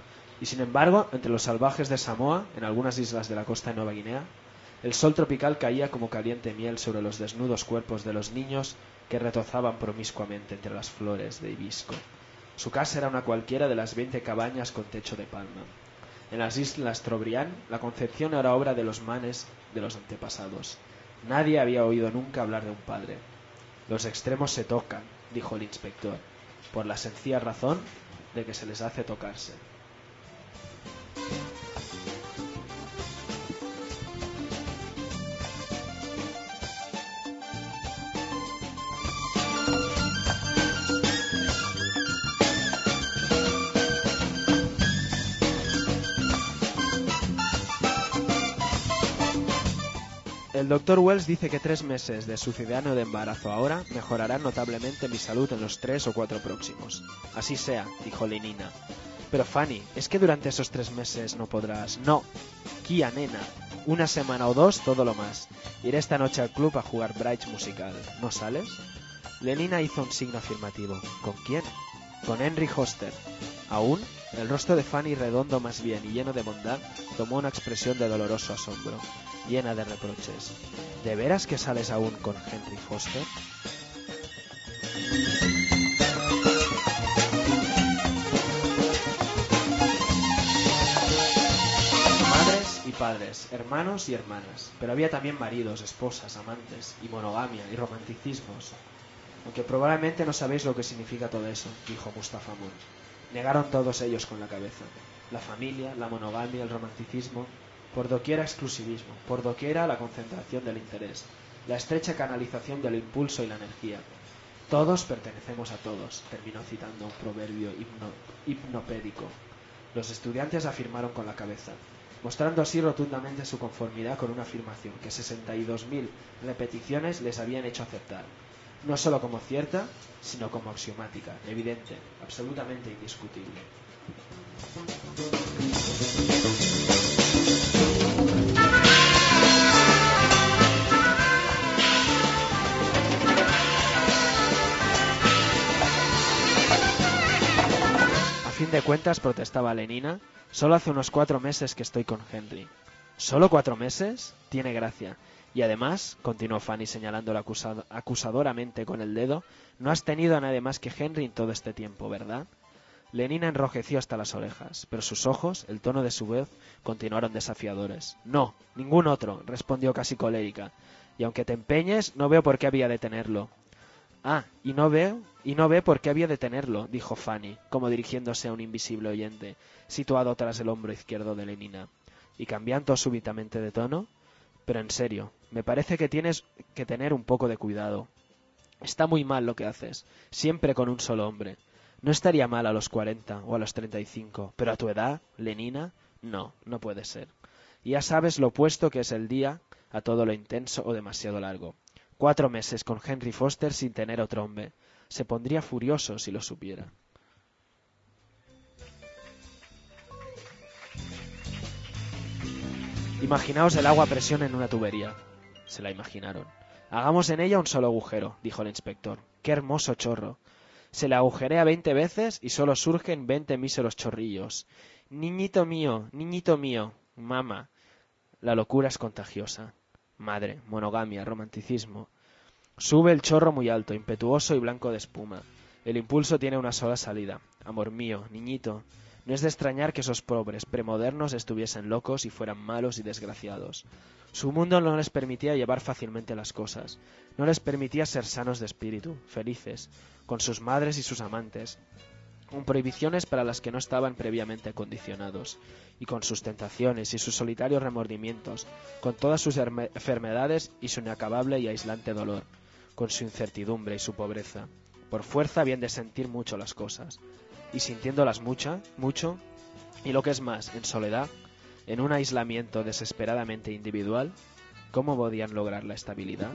Y sin embargo, entre los salvajes de Samoa, en algunas islas de la costa de Nueva Guinea, el sol tropical caía como caliente miel sobre los desnudos cuerpos de los niños que retozaban promiscuamente entre las flores de hibisco. Su casa era una cualquiera de las veinte cabañas con techo de palma. En las islas Trobriand, la concepción era obra de los manes de los antepasados. Nadie había oído nunca hablar de un padre. Los extremos se tocan, dijo el inspector, por la sencilla razón de que se les hace tocarse. El doctor Wells dice que tres meses de sucedáneo de embarazo ahora mejorarán notablemente mi salud en los tres o cuatro próximos. Así sea, dijo Lenina. Pero Fanny, ¿es que durante esos tres meses no podrás...? No, Kia, nena. Una semana o dos, todo lo más. Iré esta noche al club a jugar bridge musical. ¿No sales? Lenina hizo un signo afirmativo. ¿Con quién? Con Henry Foster. ¿Aún? El rostro de Fanny, redondo más bien y lleno de bondad, tomó una expresión de doloroso asombro, llena de reproches. ¿De veras que sales aún con Henry Foster? Madres y padres, hermanos y hermanas, pero había también maridos, esposas, amantes, y monogamia, y romanticismos. Aunque probablemente no sabéis lo que significa todo eso, dijo Mustafa Moon. Negaron todos ellos con la cabeza. La familia, la monogamia, el romanticismo, por doquiera exclusivismo, por doquiera la concentración del interés, la estrecha canalización del impulso y la energía. Todos pertenecemos a todos, terminó citando un proverbio hipno, hipnopédico. Los estudiantes afirmaron con la cabeza, mostrando así rotundamente su conformidad con una afirmación que sesenta y dos mil repeticiones les habían hecho aceptar, no solo como cierta, sino como axiomática, evidente, absolutamente indiscutible. A fin de cuentas, protestaba Lenina, solo hace unos cuatro meses que estoy con Henry. ¿Solo cuatro meses? Tiene gracia. Y además, continuó Fanny señalándolo acusado, acusadoramente con el dedo, no has tenido a nadie más que Henry en todo este tiempo, ¿verdad? Lenina enrojeció hasta las orejas, pero sus ojos, el tono de su voz, continuaron desafiadores. No, ningún otro, respondió casi colérica, y aunque te empeñes, no veo por qué había de tenerlo. Ah, y no veo, y no ve por qué había de tenerlo, dijo Fanny, como dirigiéndose a un invisible oyente, situado tras el hombro izquierdo de Lenina, y cambiando súbitamente de tono, pero en serio, me parece que tienes que tener un poco de cuidado. Está muy mal lo que haces, siempre con un solo hombre. No estaría mal a los cuarenta o a los treinta y cinco, pero a tu edad, Lenina, no, no puede ser. Y ya sabes lo opuesto que es el día a todo lo intenso o demasiado largo. Cuatro meses con Henry Foster sin tener otro hombre. Se pondría furioso si lo supiera. Imaginaos el agua a presión en una tubería. Se la imaginaron. Hagamos en ella un solo agujero, dijo el inspector. ¡Qué hermoso chorro! Se la agujerea veinte veces y solo surgen veinte míseros chorrillos. Niñito mío, niñito mío, mamá. La locura es contagiosa. Madre, monogamia, romanticismo. Sube el chorro muy alto, impetuoso y blanco de espuma. El impulso tiene una sola salida. Amor mío, niñito. No es de extrañar que esos pobres premodernos estuviesen locos y fueran malos y desgraciados. Su mundo no les permitía llevar fácilmente las cosas, no les permitía ser sanos de espíritu, felices, con sus madres y sus amantes, con prohibiciones para las que no estaban previamente condicionados, y con sus tentaciones y sus solitarios remordimientos, con todas sus enfermedades y su inacabable y aislante dolor, con su incertidumbre y su pobreza. Por fuerza habían de sentir mucho las cosas, y sintiéndolas mucha, mucho, y lo que es más, en soledad, en un aislamiento desesperadamente individual, ¿cómo podían lograr la estabilidad?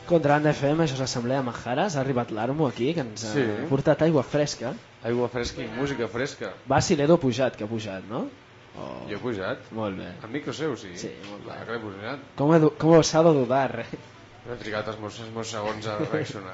Contrabanda F M, això és l'Assemblea Majares, ha arribat l'Armo aquí, que ens Sí. ha portat aigua fresca. Aigua fresca i música fresca. Va, si l'Edo ha pujat, que ha pujat, no? Oh, Jo he pujat. molt bé. Amb micro seu, sí. Sí, molt bé. Clar que l'he pujat. Com, he, du- com s'ha de dudar, eh? He trigat els meus, els meus segons a reaccionar.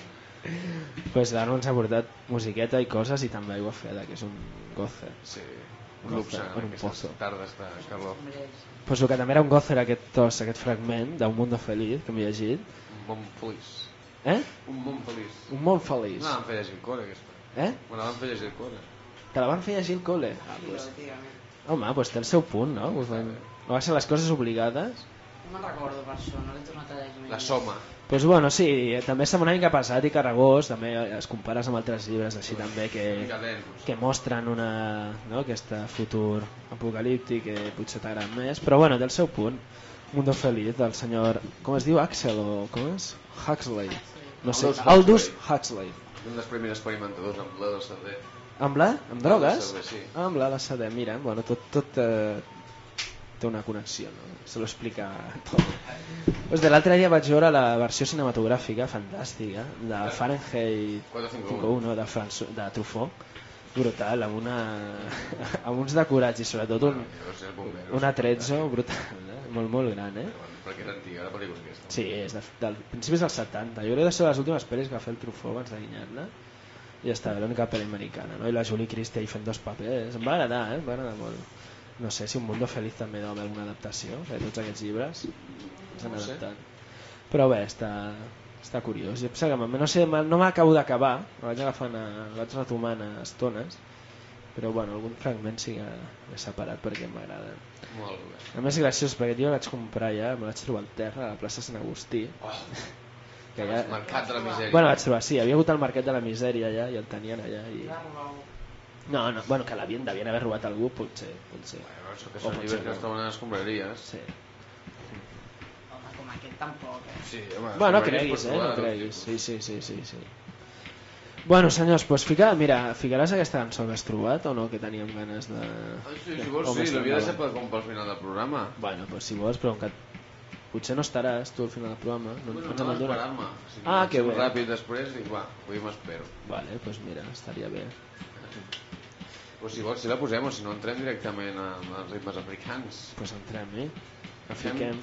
No? Pues l'Armo ens ha portat musiqueta i coses i també aigua freda, que és un goce. Sí. Un Clubs goce, en un pozo. aquestes tardes de calor. Pues el que també era un gocer aquest tos, aquest fragment d'un Mundo Feliz que m'he llegit. Un bon feliç. Eh? Un bon feliç. Un món feliç. No, vam fer llegir el col·le, aquesta. Eh? Me la van fer llegir el col·le. Te la van fer llegir al col·le? Ah, pues... Home, pues té el seu punt, no? Pues, no va ser les coses obligades. No me'n recordo per això, no l'he tornat a llegir. La soma. Pues bueno, sí, també sembla una mica pesat i carregós, també es compares amb altres llibres així també que, que mostren una, no, aquest futur apocalíptic que potser t'agrada més, però bueno, té el seu punt. Mundo Feliz del senyor, com es diu, Axel o com és? Huxley. No sé, Aldous Aldous Huxley. Un dels primers experimentadors amb la del C D. Amb la? Amb drogues? L S D, sí. Ah, amb la L S D, mira, bueno, tot, tot eh, té una connexió, no? Se lo explica tot. Pues de l'altre dia vaig veure la versió cinematogràfica fantàstica de Fahrenheit quatre cinc cinc u de, François, de Truffaut, brutal, amb, una, amb uns decorats i sobretot un, un atrezzo brutal, eh? molt molt gran, eh? Perquè era antiga la pel·lícula aquesta. Sí, és de, del principis dels setanta. Jo crec que són les últimes pel·lis que va fer el Truffaut abans de guinyar-la. I ja està, l'única pel·li americana, no? I la Julie Christie ahí fent dos papers. Em va agradar, eh? Em va agradar molt. No sé si Un Mundo Feliz també deu haver alguna adaptació, de tots aquests llibres s'han No ho sé. adaptat. Però bé, està, està curiós. Jo penso que m- no sé, m- no m'acabo d'acabar, el vaig agafant, a, el vaig retomant a estones, però bueno, algun fragment sí que l'he separat perquè m'agrada. Molt bé. A més graciós perquè jo el vaig comprar ja, me vaig trobar al terra a la plaça Sant Agustí. Oh, Que el ja... mercat de la misèria. Bueno, vaig trobar, sí, havia hagut el Mercat de la Misèria allà i el tenien allà i... No, no, bueno, que l'havien, devien haver robat algú, potser, potser. Bueno, això que O són potser llibres que no. es troben a les escombraries. Sí. Home, com aquest tampoc, eh? Sí, home, Bueno, no escombraries creguis, pots eh, no trobar de tot creguis. tipus. Sí, sí, sí, sí, sí. Bueno, senyors, doncs fica, mira, ficaràs aquesta cançó que has trobat o no, que teníem ganes de... Ah, sí, si vols, Com sí, es l'havia tocava? deixat per, com pel final del programa. Bueno, doncs si vols, però que potser no estaràs tu al final del programa. No, Bueno, no ens no, hem adonat. esperar-me. Si Ah, que fem bé. ràpid després, dic, va, avui m'espero. Vale, doncs mira, estaria bé. Pues si vols, si la posem, o si no entrem directament en els ritmes africans. Doncs pues entrem, eh? La Fem- fiquem...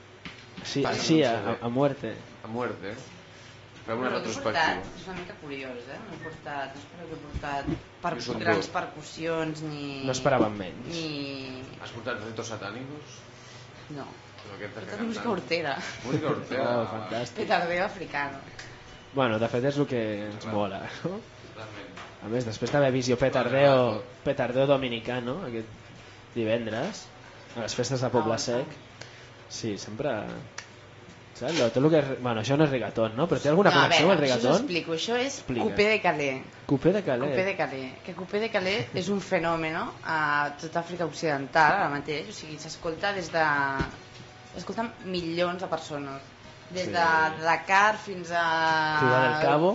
Sí, Passa, sí, no a, sé a, bé. a muerte. A muerte. Fem una Però t'he portat, retrospectiva. és una mica curiós, eh? No he portat, no espero que he portat per Jo soc grans dur. percussions ni... No esperàvem menys. Ni... Has portat ritos satànicos? No. Però aquest He que portat música cantant. hortera. Música hortera. Oh, fantàstic. Petardeo africano. Bueno, de fet és el que ens mola, no? Realment. A més, després d'haver vist jo Petardeo, Petardeo Dominicano aquest divendres, a les festes de Poble Sec, sí, sempre... Saps? Tot el que és... Bueno, això no és reggaeton, no? Però té alguna No, a connexió amb el veure, això us ho reggaeton? explico. Això és Explica. Coupé de Calais. Coupé de Calais. Coupé de Calais. Que Coupé de Calais és un fenomen a tota Àfrica Occidental ara mateix. O sigui, s'escolta des de... S'escolten milions de persones. Des Sí. de Dakar fins a... Ciudad del Cabo.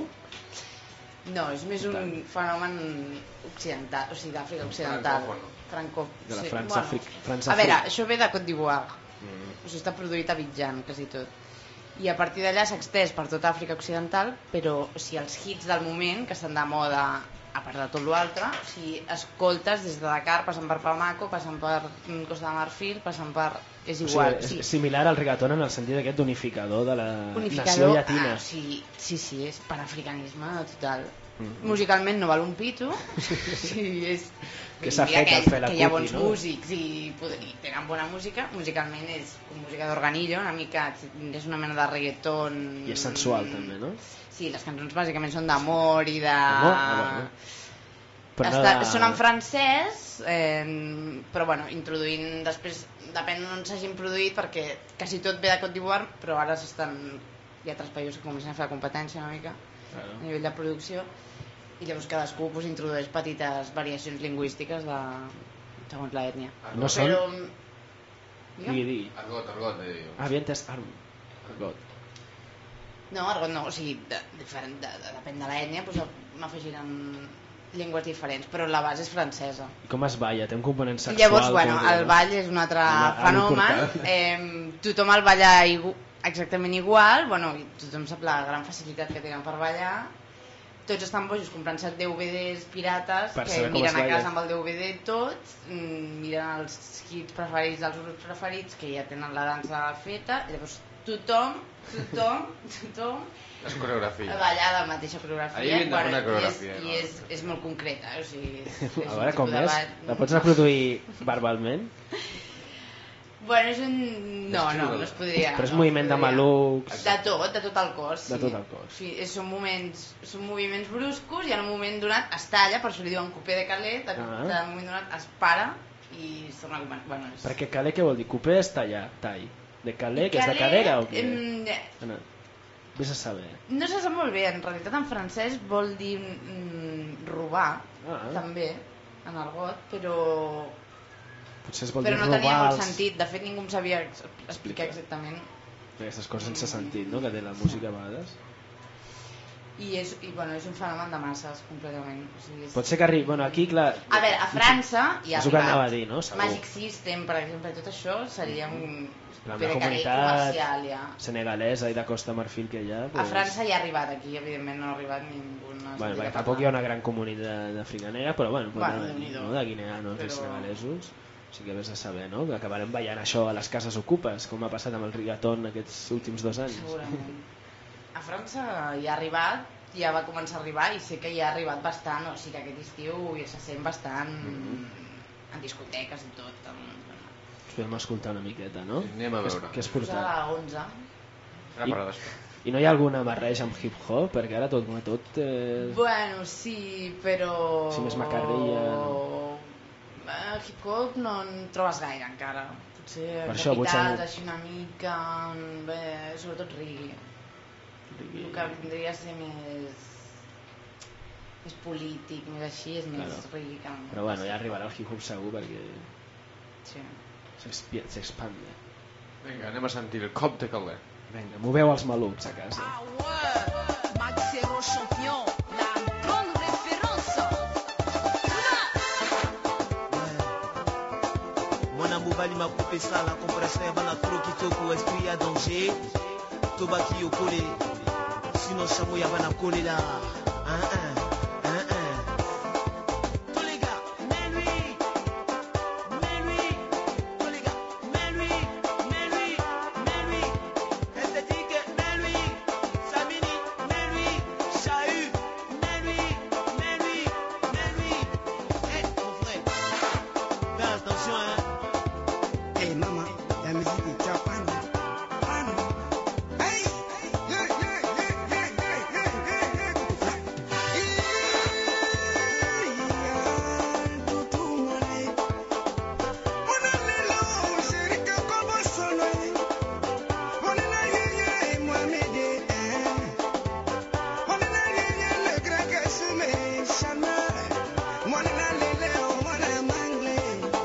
No, és més un Tant. fenomen occidental, o sigui, d'Àfrica Occidental. Francòfon. Franco... De la sí, França bueno. Afric- França A veure, Afric- això ve de Côte d'Ivoire. Mm. O sigui, està produït a Abidjan, quasi tot. I a partir d'allà s'ha extès per tota Àfrica Occidental, però o sigui, els hits del moment, que estan de moda a part de tot l'altre, o sigui, escoltes des de Dakar, passant per Bamako, passant per mm, Costa de Marfil, passant per... És O igual. sigui, és similar al reggaeton en el sentit aquest d'unificador de la nació Unificador, llatina. ah, sí, sí, sí, és panafricanisme total. Mhm. Musicalment no val un pito, sí, és... Que s'ha Mira fet que, al Fela que hi ha Kuti, bons no? músics i, pod- i tenen bona música, musicalment és com música d'organillo, una mica, és una mena de reggaeton... I és sensual també, no? Sí, les cançons bàsicament són d'amor i de... Amor? Ah, bueno. Però no Està, de- Són en francès, eh, però bueno, introduint després, depèn d'on s'hagin produït, perquè quasi tot ve de Côte d'Ivoire, però ara s'estan, hi ha altres països que comencen a fer la competència una mica Claro. a nivell de producció, i llavors cadascú pues, introdueix petites variacions lingüístiques de, segons l'ètnia. No són... Però... Digui, digui. Argot, argot, eh, diu. Ah, havia entès arm. Argot. No, argot no, o sigui, de, diferent, de, de, depèn de l'ètnia, doncs m'afegiran llengües diferents, però la base és francesa. I com es balla? Té un component sexual? Llavors, bueno, com que- el ball és un altre Ah, fenomen. important. Eh, tothom el balla igu exactament igual, bueno, tothom sap la gran facilitat que tenen per ballar. Tots estan bojos comprant-se D V Ds pirates Per que saber com miren es a casa balla. amb el D V D tot, miren els hits preferits dels grups preferits que ja tenen la dansa feta, i llavors tothom, tothom, tothom És coreografia. ballar la mateixa coreografia. Ahir hem de fer una i coreografia, és, no? i és, és molt concreta, o sigui, és, és A un veure tipus com de és. ball. La pots reproduir verbalment? Bueno, és un... No, no, no es podria. Però és no, moviment de podria. malucs... De tot, de tot el cos. Sí. De tot el cos. Sí, són, moments, són moviments bruscos i en un moment donat es talla, per això li diuen coupé de calet, en Ah. un moment donat es para i es torna a començar. Bueno, és... Perquè calé què vol dir? Coupé és tallar, tall. De calé, que és de Calet, cadera o què? em, No, vés a saber. no se sap molt bé, en realitat en francès vol dir mm, robar, Ah. també, en argot, però... Potser es vol Però dir no tenia robar molt els... sentit, de fet ningú em sabia ex- explicar exactament. Aquestes coses sense sentit, no?, que té la música a vegades. I és, i, bueno, és un fenomen de masses, completament. O sigui, és... Pot ser que arribi... Bueno, aquí, clar... A veure, a França hi ha És el que arribat. anava a dir, no? Segur. Magic System, per exemple, tot això seria un Clar, Pere una Calé comunitat comercial, ja. senegalesa i de Costa Marfil que hi ha... A França hi ha arribat, aquí evidentment no ha arribat ningú. No Bueno, perquè tampoc hi ha una gran comunitat d'africanera, però bueno, pot Bueno, haver-hi, Déu-n'hi-do. no? De guineanos Però- i senegalesos. Sí que vés a saber, no? Que acabarem ballant això a les cases ocupes, com ha passat amb el rigatón aquests últims dos anys. Segurament. A França hi ha arribat, ja va començar a arribar i sé que hi ha arribat bastant, o sigui que aquest estiu ja se sent bastant Mm-hmm. en discoteques i tot. Amb... Ens podem escoltar una miqueta, no? Anem a Què has- veure. Què has Posar portat? a onze. Una parada després. I no hi ha alguna barreja amb hip-hop? Perquè ara tot, tot eh... Bueno, sí, però... Sí, més macarrilla, Eh, hip-hop no en trobes gaire encara. Potser Per per això, potser no. així una mica... Bé, sobretot reggae. El que vindria a ser més... més polític, més així, és més Claro. reggae que... no. Però bueno, ja arribarà el hip-hop segur perquè Sí. s'expi- s'expande. Vinga, anem a sentir el cop de Calais. Vinga, moveu els malucs a casa. Ah ouais, Maxero Champion, la grande référence. Mwana mobali makupe sala compression ya bana tro kitoko esprit ya danger tobaki yokole sino chamo ya bana kolela hein, hein, hein, hein. Tous les gars, mets-lui, mets-lui, tous les gars, mets-lui, mets-lui, mets-lui, esthétique, mets-lui, Samini, mets-lui, Chahut, mets-lui, mets-lui, mets-lui. Eh, mon frère, fais attention, hein. Hey mama, la musique est top, Pano. Pano. Hey! Yeah, yeah, yeah, yeah, yeah, yeah, yeah, yeah. Hey, yeah, tutu mole. Ona lelo, chéri ka kobo solo. Ona na ye ye, Mohamed, eh. Ona na ye ye, le grand Kassoumé, Chanel. Ona na lele, ona mangle.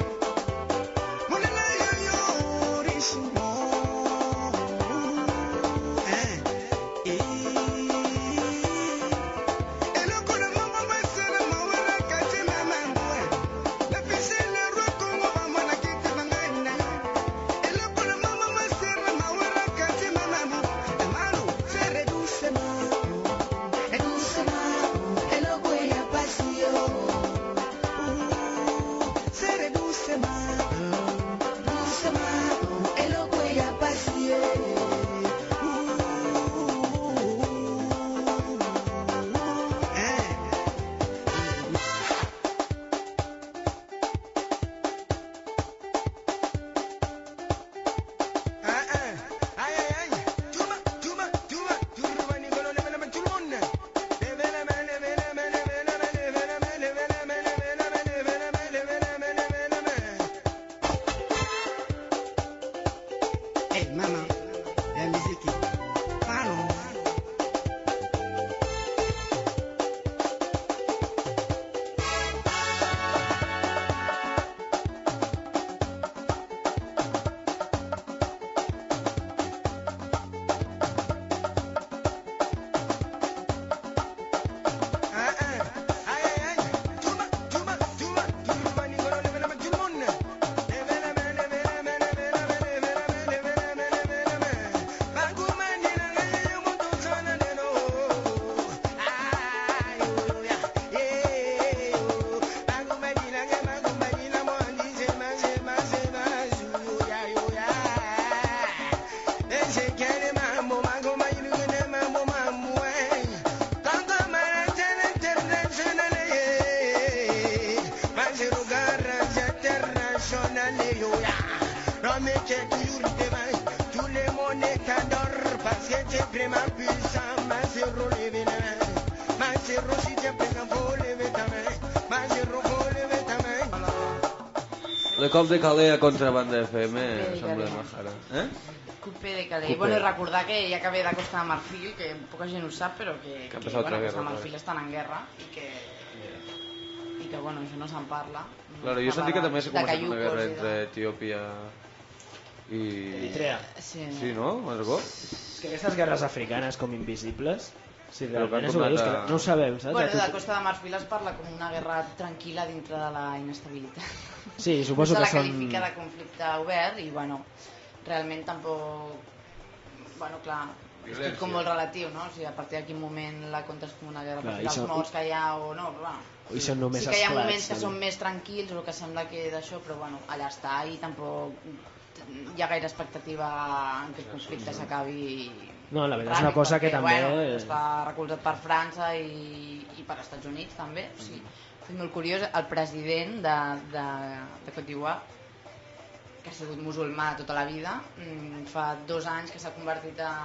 Hey mama, la musique est Pano. Bang j'ai toujours devant. Tous les monnaies t'adorent parce que tu es vraiment puissant. Ma zéro, levez la main. Ma zéro, si tu es présent, faut lever ta main. Ma zéro, faut lever ta main. Le cop de Calais a Contrabanda F M Bé, sembla Calais. majara. Eh? Coupé de Calais. Coupé. Bueno, i recordar que ja que ve de Costa de Marfil, que poca gent ho sap, però que, Que ha que, empezado bueno, otra Costa de guerra, Marfil estan en guerra i que, i que bueno, això no se'n parla. No Claro, es jo he sentit que parla també s'ha de començat una guerra caiucos i entre de- Etiòpia i... Eritrea. Sí, Sí, no, Margot? És que aquestes guerres africanes com invisibles, si Però que han realment és el que dius, tornat que a- no ho sabem, saps? Bueno, De de tot- Costa de Marfil es parla com una guerra tranquil·la dintre de la inestabilitat. Sí, suposo no que se la són... qualifica de conflicte obert i, bueno, realment tampoc... Bueno, clar, és tot com molt relatiu, no? O sigui, a partir d'aquí moment la comptes com una guerra Clar, per i els són- morts que hi ha o no, però bueno. I són només Sí que hi ha esclats, moments que també. són més tranquils o que sembla que d'això, però bueno, allà està i tampoc hi ha gaire expectativa en que el conflicte s'acabi. No, la veritat és una ràpid, cosa que perquè, també- Bueno, està recolzat per França i, i per Estats Units també. O sigui, és molt curiós, el president de, de, de Côte d'Ivoire, que ha sigut musulmà tota la vida, mm, fa dos anys que s'ha convertit a,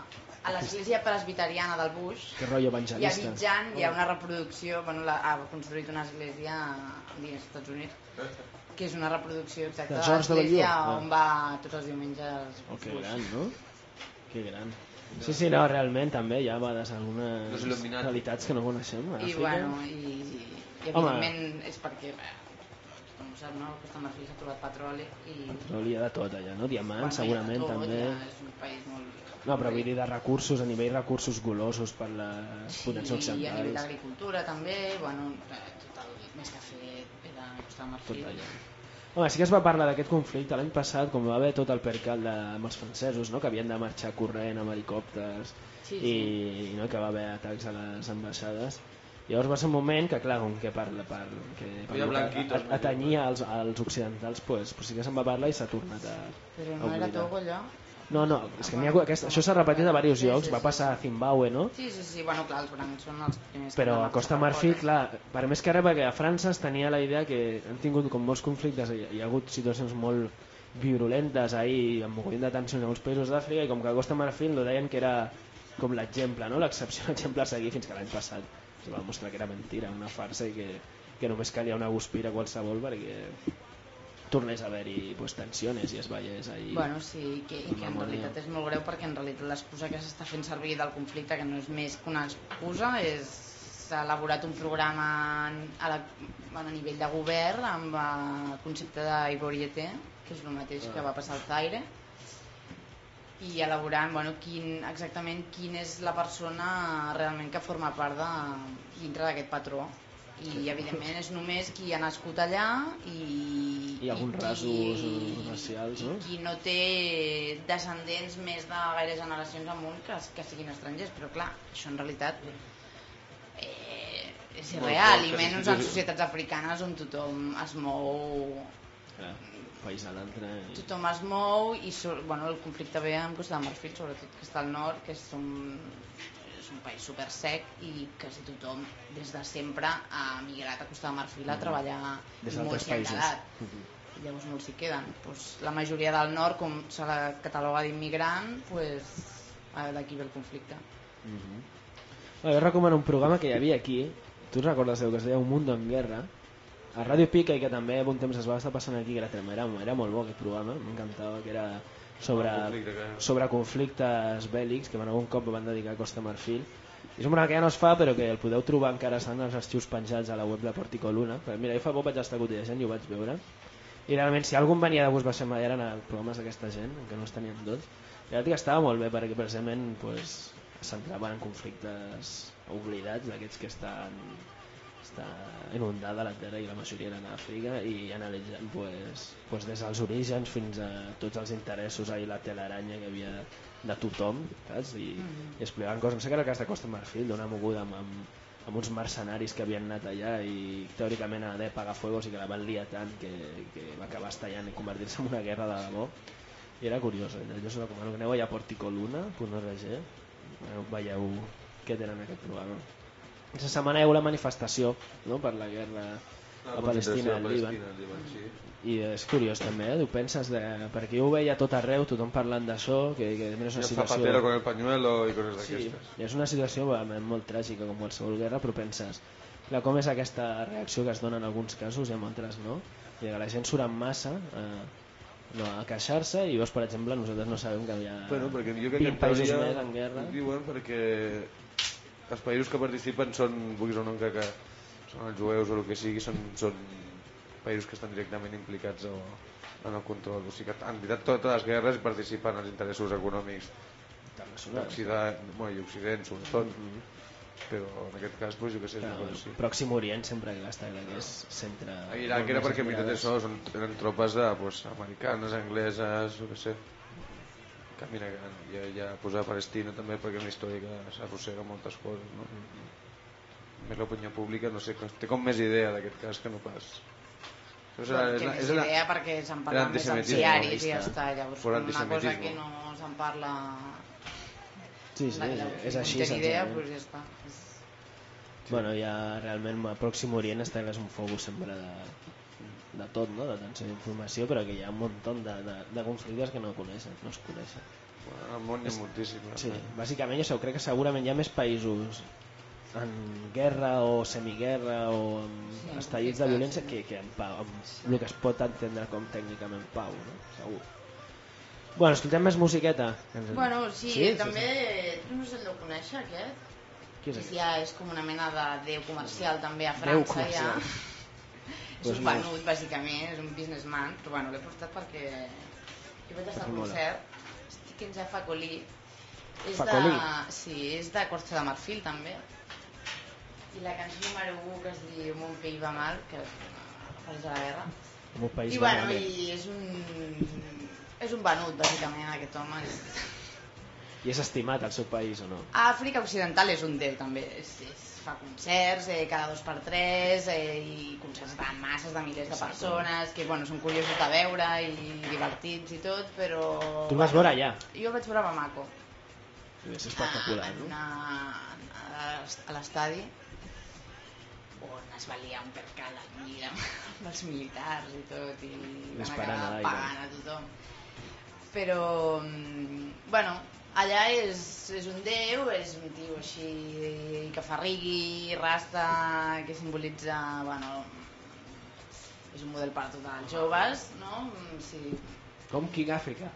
a l'església presbiteriana del Bush. Que rotllo I a evangelista. Abidjan hi ha una reproducció, bueno, la, ha construït una església dins dels Estats Units, que és una reproducció exacta De de George W. l'església Ah. on va tots els diumenges. Oh, que gran, no? Que gran. Sí, sí, no, realment també hi ha a vegades algunes Los Illuminati. realitats que no coneixem a I, Àfrica. bueno, i, i Home. evidentment és perquè, bé, tothom ho sap, no? Costa Marfil s'ha trobat petroli i... Petroli hi ha de tot allà, no? Diamants, bueno, segurament hi ha de tot, també. ja és un país molt... No, però vull dir de recursos, a nivell recursos golosos per les potències I a nivell occidentals. d'agricultura també, bueno, eh, tot el més cafè era Costa de Marfil. Tot allà. Home, sí que es va parlar d'aquest conflicte l'any passat, com va haver tot el percal de, amb els francesos, no? Que havien de marxar corrent amb helicòpters Sí, i, i no? Que va haver atacs a les ambaixades. Llavors va ser un moment que, clar, com que parla per, que, per Hi ha lo que blanquitos, a- atanyia als, als occidentals, pues, pues sí que se'n va parlar i s'ha tornat a, Però a no era oblidar. Togo allò? No, no, és que n'hi ha, aquest, això s'ha repetit a diversos Sí, llocs, sí, va sí, passar a Zimbabue, no? Sí, sí, sí, bueno, clar, els blancs són els primers que Però van a marxar Costa per Marfil, fora. clar, per més que res perquè a França es tenia la idea que han tingut com molts conflictes, hi hi ha hagut situacions molt virulentes ahir, amb mogollon de tensions en molts països d'Àfrica, i com que a Costa Marfil no deien que era com l'exemple, no? L'excepció, l'exemple a seguir, fins que l'any passat es va demostrar que era mentira, una farsa, i que, que només calia una guspira qualsevol perquè tornés a haver-hi pues, tensions i es veiés ahir. Bueno, sí, que, i que en Memòria. realitat és molt greu perquè en realitat l'excusa que s'està fent servir del conflicte, que no és més que una excusa, és s'ha elaborat un programa a, la, bueno, a nivell de govern amb el concepte d'Ivorieté, que és el mateix que va passar al Zaire, i elaborant bueno, quin, exactament quin és la persona realment que forma part de, dintre d'aquest patró. I evidentment és només qui ha nascut allà i, I alguns qui- rasos eh, racials, no? i qui no té descendents més de gaire generacions amunt que, que siguin estrangers, però clar, això en realitat eh, és Molt irreal, poc, i que menys sí, en sí. societats africanes on tothom es mou Clar, país a l'altre. I... tothom es mou i sur- bueno, el conflicte ve amb Costa de Marfil, sobretot que està al nord, que és un, és un país super sec i quasi tothom des de sempre ha migrat a Costa de Marfil a treballar Des i d'altres molts s'hi han països. quedat. Mhm. I llavors molts s'hi queden. Pues, la majoria del nord, com se la cataloga d'immigrant, pues, d'aquí ve el conflicte. Mhm. Bueno, jo recomano un programa que hi havia aquí, tu recordes que es deia Un Mundo en Guerra, a Ràdio Pica, i que també un temps es va estar passant aquí, que era, era, era molt bo aquest programa, m'encantava, que era sobre, El conflicte, que- sobre conflictes bèl·lics, que van algun cop van dedicar a Costa Marfil. És un programa que ja no es fa, però que el podeu trobar encara, estan els arxius penjats a la web de Portico Luna. Però mira, jo fa poc vaig estar cotillejant i ho vaig veure. I realment, si algun venia de gust va ser eren a programes d'aquesta gent, que no els tenien tots, i la veritat que estava molt bé, perquè precisament pues, es centraven en conflictes oblidats, d'aquests que estan està inundada la terra i la majoria eren a Àfrica, i analitzant pues, pues des dels orígens fins a tots els interessos i la telaranya que havia de tothom, saps? I, Mhm. i explicaven coses. No sé que era el cas de Costa Marfil, d'una moguda amb, amb, amb uns mercenaris que havien anat allà i teòricament ha de pagar fuegos i que la van liar tant que, que va acabar estallant i convertir-se en una guerra de debò. I era curiós, eh? Jo us recomano que aneu allà a porticoluna punt org, veieu què tenen aquest programa. Aquesta setmana hi ha hagut la manifestació, no?, per la guerra a Palestina, al Líban. I és curiós també, eh? Ho penses de... perquè jo ho veia tot arreu, tothom parlant d'això, que, que és una el situació... Zapatero con el pañuelo i coses Sí, d'aquestes. és una situació bueno, molt tràgica com qualsevol guerra, però penses, clar, com és aquesta reacció que es dona en alguns casos i en altres no? I que la gent surt en massa eh, no, a queixar-se i llavors, per exemple, nosaltres no sabem que hi ha bueno, perquè jo crec vint que països teoria, més en guerra. Diuen perquè els països que participen són, vulguis o no, que, que són els jueus o el que sigui, són, són països que estan directament implicats o, en el control. O sigui que en veritat totes les guerres participen els interessos econòmics d'Occident, bueno, i Occident sobretot. Mm-hmm. Però en aquest cas, pues, jo què sé, clar, no sí. Pròxim Orient sempre que està que és centre... A Iraq era perquè en veritat això són, eren tropes de, pues, americanes, angleses, jo què sé. Camina, ja, ja posar Palestina també perquè és una història que s'arrossega moltes coses, no? Mm-hmm. Més l'opinió pública, no sé, té com més idea d'aquest cas que no pas... O sigui, bueno, té més idea perquè se'n parla més als diaris i ja està, llavors una cosa que no se'n parla... Sí, sí, la, la, és així. Si idea, pues ja està. Sí. Bueno, ja realment a Pròxim Orient està és un focus sempre de, de tot, no? De tanta informació, però que hi ha un munt de, de, de conflictes que no coneixen, no es coneixen. Bueno, al món hi ha moltíssim. Sí, bàsicament jo crec que segurament hi ha més països en guerra o semiguerra o en sí, estallits de violència que, que en pau, amb el que es pot entendre com tècnicament pau, no? Segur. Bueno, escoltem més musiqueta. Bueno, sí, sí també sí, sí. No sé si el deu conèixer aquest. Qui és aquest? Ja és com una mena de déu comercial també a França ja. És un venut bàsicament, és un businessman, però bueno, l'he portat perquè jo vaig estar al concert, estic en Jaffa Colí. És de... Sí, és de Costa de Marfil també. I la cançó número u que es diu Mon pays va mal, que refereix a la guerra. Mon país I va bueno, mal. I és un... És un venut, bàsicament, aquest home. I és estimat al seu país o no? A Àfrica Occidental és un déu, també. És, és, fa concerts eh, cada dos per tres eh, i concerts de masses de milers de persones que bueno, són curiosos de veure i divertits i tot, però... Tu el vas veure allà? Jo el vaig veure a Bamako. És espectacular, no? A, a l'estadi on es valia un percal amb els militars i tot i van acabar pagant a tothom. Però, bueno, allà és, és un déu, és un tio així que fa rigui, rasta, que simbolitza, bueno, és un model per a tots els joves, no? Sí. Com King Africa.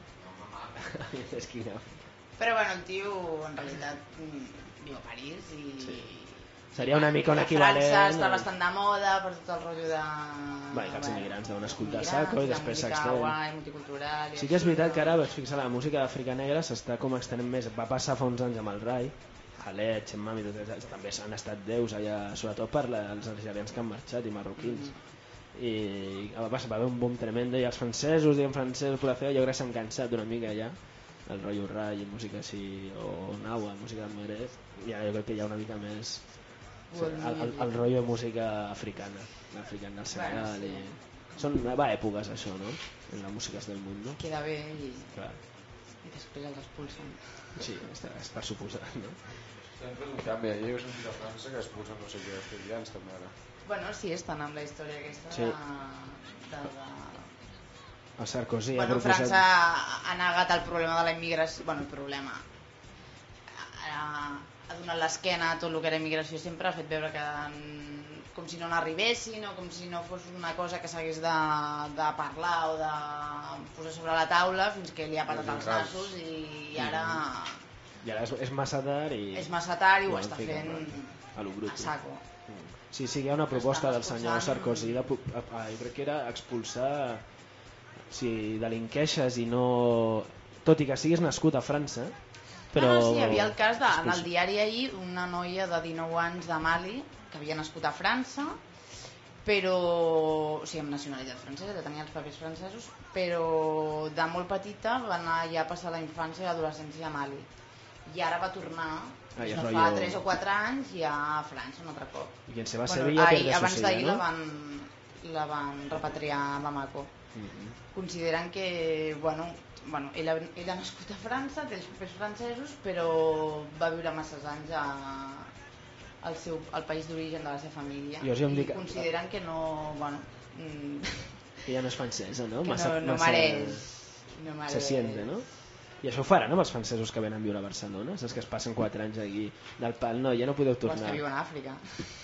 És King Africa. Però, bueno, el tio, en realitat, viu a París i... Sí. Seria una mica un equivalent... França està bastant de moda per tot el rotllo de... Bé, que els immigrants deuen escoltar saco i després s'extén. Multicultural... Sí que és veritat que ara, vaig fixar, la música d'Àfrica Negra s'està com extenent més. Va passar fa uns anys amb el Rai, Khaled, Chemmam i tot això. També han estat déus allà, sobretot per la, els algerians que han marxat i marroquins. Mm. I va passar, va haver un boom tremendo i els francesos, diguem francesos, per la feva, jo crec que s'han cansat una mica allà. El rotllo Rai i música així, o Nawa, música del Magreb. I ara jo crec que hi ha una mica més... Sí, el, el, el rotllo de música africana, l'africana del Senegal bueno, sí. I... Són va èpoques això, no? En les músiques del món, no? Queda bé i, clar. I després els expulsen. Sí, és, és per suposar, no? Estem fent un canvi, allà he sentit a França que expulsen no sé què estudiants també ara. Bueno, sí, estan amb la història aquesta sí. de... de, de... El Sarkozy bueno, ha proposat... França ha negat el problema de la immigració, bueno, el problema... Ha, ha donat l'esquena a tot el que era immigració, sempre ha fet veure que com si no n'arribessin o com si no fos una cosa que s'hagués de, de parlar o de posar sobre la taula fins que li ha patat els nassos i, i ara i ara és, és massa tard i és massa tard i ho està fent a, a saco. Sí, sí, hi ha una proposta del senyor Sarkozy de, jo crec que era expulsar si delinqueixes i no tot i que siguis nascut a França. Però... No, no, sí, hi havia el cas de, en el diari ahir una noia de dinou anys de Mali que havia nascut a França però, o sigui, amb nacionalitat francesa, que tenia els papers francesos, però de molt petita va anar ja a passar la infància i l'adolescència a Mali i ara va tornar ah, no fa tres o quatre anys ja a França un altre cop. I en se va a Sevilla bueno, per abans d'ahir no? la, van, la van repatriar a Bamako. Mm-hmm. Consideren que, bueno, bueno ell, ha, ell ha nascut a França, té els papers francesos, però va viure masses anys a, el, seu, el país d'origen de la seva família Jo ja em i dic- consideren que no, bueno, mm, Que ja no és francesa, no? que Massa, no, no massa- mereix, no mereix. Se siente, no? I això ho faran amb els francesos que venen a viure a Barcelona? Saps que es passen quatre anys aquí del pal? No, ja no podeu O els que tornar. viuen a Àfrica.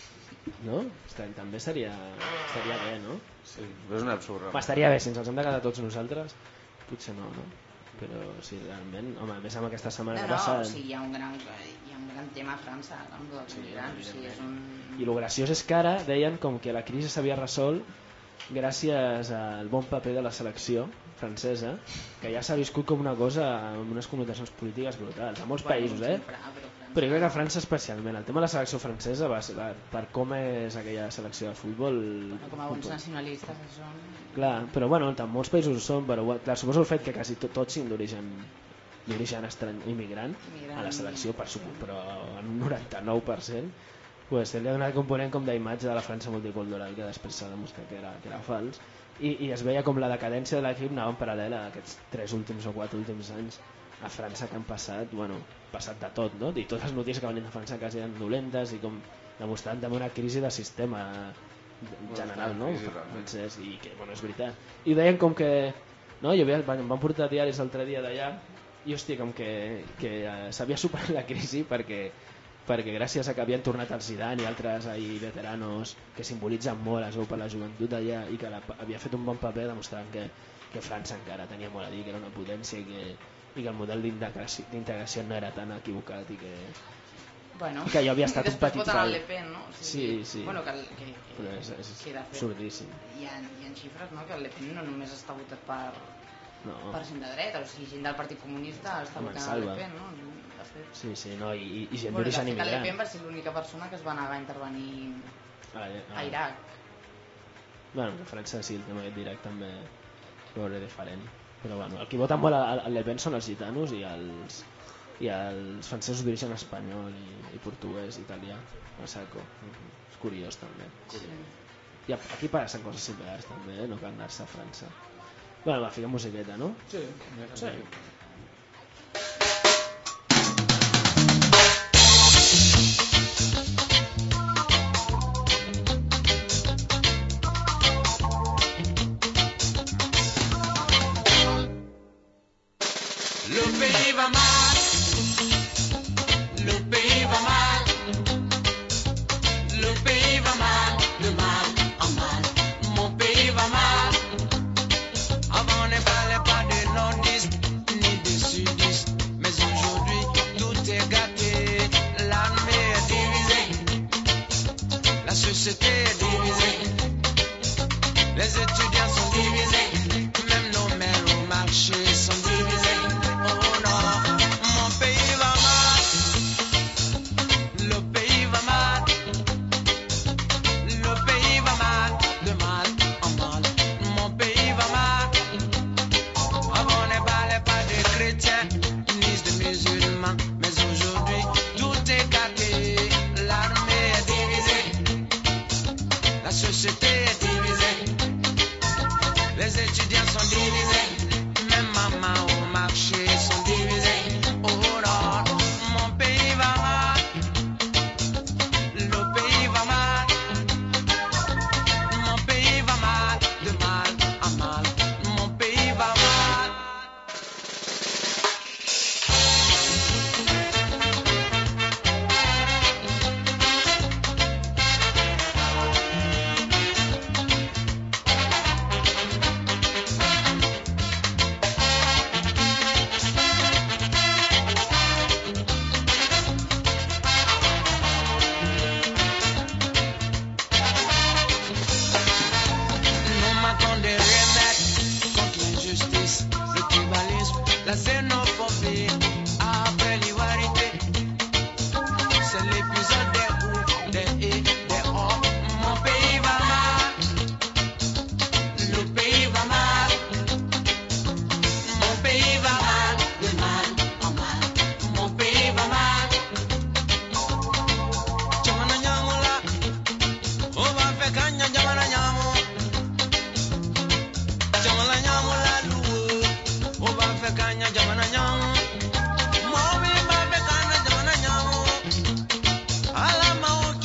No? Està- També seria, estaria bé, no? Sí, però és un absurd. Home, estaria bé, si ens els hem de quedar tots nosaltres, potser no, no? Però sí, realment, home, a més amb aquesta setmana No, que no, passa... o sigui, hi ha un gran, hi ha un gran tema a França amb els Sí, immigrants, o sigui, és un... I el graciós és que ara deien com que la crisi s'havia resolt gràcies al bon paper de la selecció francesa, que ja s'ha viscut com una cosa amb unes connotacions polítiques brutals, a molts Bueno, països, eh? sempre, però França- Però jo crec que a França especialment. El tema de la selecció francesa va ser, va, per com és aquella selecció de futbol... Bueno, com a bons nacionalistes que són... Clar, però bueno, en molts països ho són, però clar, suposo el fet que quasi tot, tots siguin d'origen d'origen estrany, immigrant, Immigrant, a la selecció, per supo, però en un noranta-nou per cent, pues, li ha donat component com d'imatge de la França multicultural que després s'ha demostrat que era, que era fals i, i es veia com la decadència de l'equip anava en paral·lel a aquests tres últims o quatre últims anys a França que han passat, bueno, passat de tot, no? I totes les notícies que venien de França quasi eren dolentes i com demostrant també una crisi de sistema general, no? Francès, i que, bueno, és veritat. I deien com que, no? Jo veia, em van portar diaris l'altre dia d'allà i hòstia, com que, que eh, s'havia superat la crisi perquè perquè gràcies a que havien tornat el Zidane i altres ahí veteranos que simbolitzen molt es veu per la joventut d'allà i que la, havia fet un bon paper demostrant que, que França encara tenia molt a dir, que era una potència i que, i que el model d'integració, d'integració no era tan equivocat i que, Bueno, que jo havia estat un després petit voten el frau. Le Pen, no? O Sí, sigui, sí. Bueno, que, que, que, Però és, és que de fet absurdíssim. hi ha, hi ha xifres, no? Que el Le Pen no només està votat per, No. per gent de dreta, o sigui, gent del Partit Comunista està Home, votant el salva. Le Pen, no? De fet. Sí, sí, no, i, i gent Bueno, de d'origen fet, el Le Pen immigrant. va ser l'única persona que es va negar a intervenir A, a Iraq. Bueno, a França sí, el tema aquest directe també veure diferent. Però bueno, el que voten molt al al Le Pen són els gitanos i els, i els francesos d'origen espanyol i, i portuguès, italià, a saco. És curiós també. Sí. I aquí passen coses similars també, eh? No cal anar-se a França. Bueno, va, fiquem musiqueta, no? Sí, Sí. Le pays va mal, le pays va mal, le pays va mal, de mal en mal, mon pays va mal. Avant on ne parlait pas de nordistes ni de sudistes, mais aujourd'hui tout est gâté, l'armée est divisée, la société est divisée, les étudiants sont divisés, même nos mères au marché sont divisées. Alama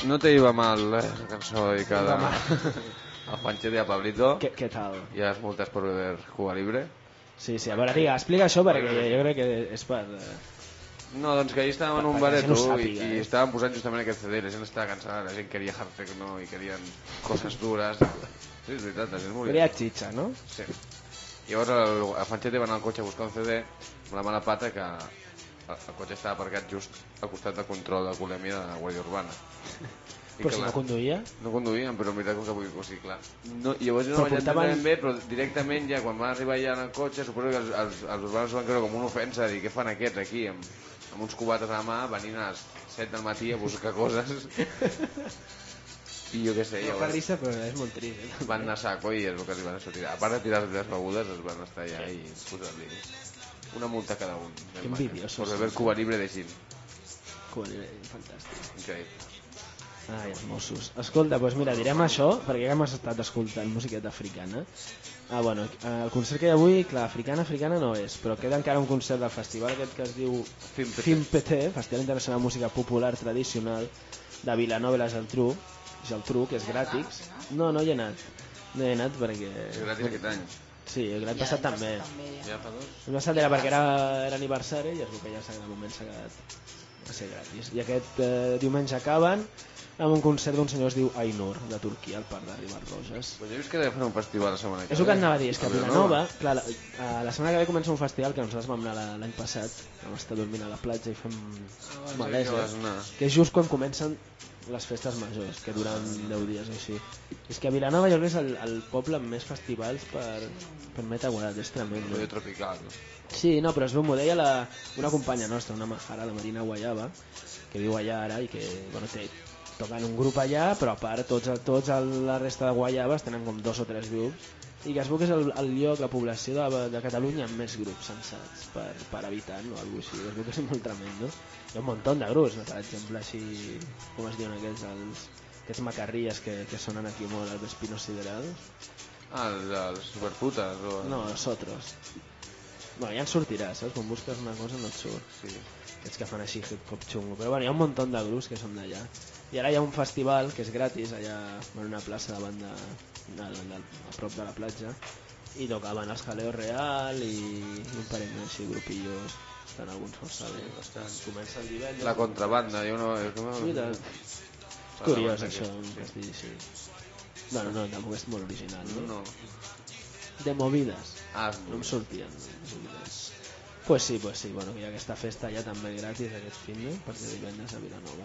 No te iba mal, eh, la cançó dedicada a Juanchete i a Pablito. Què, què tal? I a multes por beber Cuba Libre. Sí, sí, a veure, diga, explica això perquè jo crec que és per... Eh... No, doncs que ahir estàvem en un Per- perquè bareto no sàpiga, i, i eh? estàvem posant justament aquest C D, la gent estava cansada, la gent queria hard techno i querien coses dures. Sí, és veritat, la gent moria. Queria xitxa, no? Sí. Llavors el, el Fanchete va anar al cotxe a buscar un C D amb la mala pata que el, el cotxe estava aparcat just al costat del control d'alcoholèmia de la Guàrdia Urbana. I Però que si la- no conduïa? No conduïen, però en veritat com que vull dir, sí, clar. No, llavors jo Però no vaig entendre portaven- ben bé, però directament ja quan van arribar ja en el cotxe, suposo que els, els, els urbanos van creure com una ofensa, dir què fan aquests aquí, amb, amb uns cubates a la mà, venint a les set del matí a buscar coses. I jo què sé, No fa llavors risa, però és molt trist. Eh? van anar a saco i és el que els van a tirar. A part de tirar les begudes, es van estar allà i posar-li una multa a cada un. Que envidiosos. Por beber Cuba Libre de gin. Fantàstic. Increïble. Ai, els Mossos. Escolta, doncs mira, direm això, perquè ja hem estat escoltant musiqueta africana. Ah, bueno, el concert que hi ha avui, clar, africana, africana no és, però queda encara un concert del festival aquest que es diu FIMPT, Festival Internacional de Música Popular Tradicional de Vilanova i la Geltrú, Geltrú, que és gratis. No, no hi he anat. No hi he anat perquè... És gratis aquest any. Sí, l'any passat també. Ja fa dos? L'any passat era perquè era, era aniversari i es veu que ja de moment s'ha quedat a ser gratis. I aquest eh, diumenge acaben amb un concert d'un senyor que es diu Ainur, de Turquia, al Parc de Ribarroses. Pues ja vist que deve fer un festival la setmana que És el que ve. anava a dir, és que a A Vilanova, clar, la, a la setmana que ve comença un festival que nosaltres vam anar la- l'any passat, vam estar dormint a la platja i fem sí malesa, que vas anar. que és just quan comencen les festes majors, que duran deu dies o així. És que a Vilanova jo crec que és el, el poble amb més festivals per, per metre guarat, és tremendo. Rollo tropical, no? Sí, no, però es veu, m'ho deia la, una companya nostra, una majara, la Marina Guayaba, que viu allà ara i que, bueno, té, toquen un grup allà, però a part tots, tots el, la resta de Guayabes tenen com dos o tres grups, i que es veu que és el, el lloc, la població de, de Catalunya amb més grups censats per, per habitant o alguna cosa així, es veu que és molt tremendo. Hi ha un munt de grups, no? Per exemple, així, com es diuen aquests, els, aquests macarrilles que, que sonen aquí molt, els Espinos Siderados. Ah, els, els superputes o... No, els otros. Bueno, ja en sortirà, saps? Quan busques una cosa no et surt. Sí. Aquests que fan així hip-hop xungo. Però bueno, hi ha un munt de grups que són d'allà. I ara hi ha un festival que és gratis, allà en una plaça davant de, de, de, de, a prop de la platja, i tocaven els Jaleo Real i, i un parell més així, grupillos. Estan alguns força bé. Bastant. Comença el divendres. La contrabanda, jo no... Com... Mira, és curiós això, que es digui així. Bueno, no, tampoc és molt original, no? No. De movides. Ah, No em sortien movides. Pues sí, pues sí, bueno, que hi ha aquesta festa ja també gratis aquest fin de, perquè divendres a Vilanova.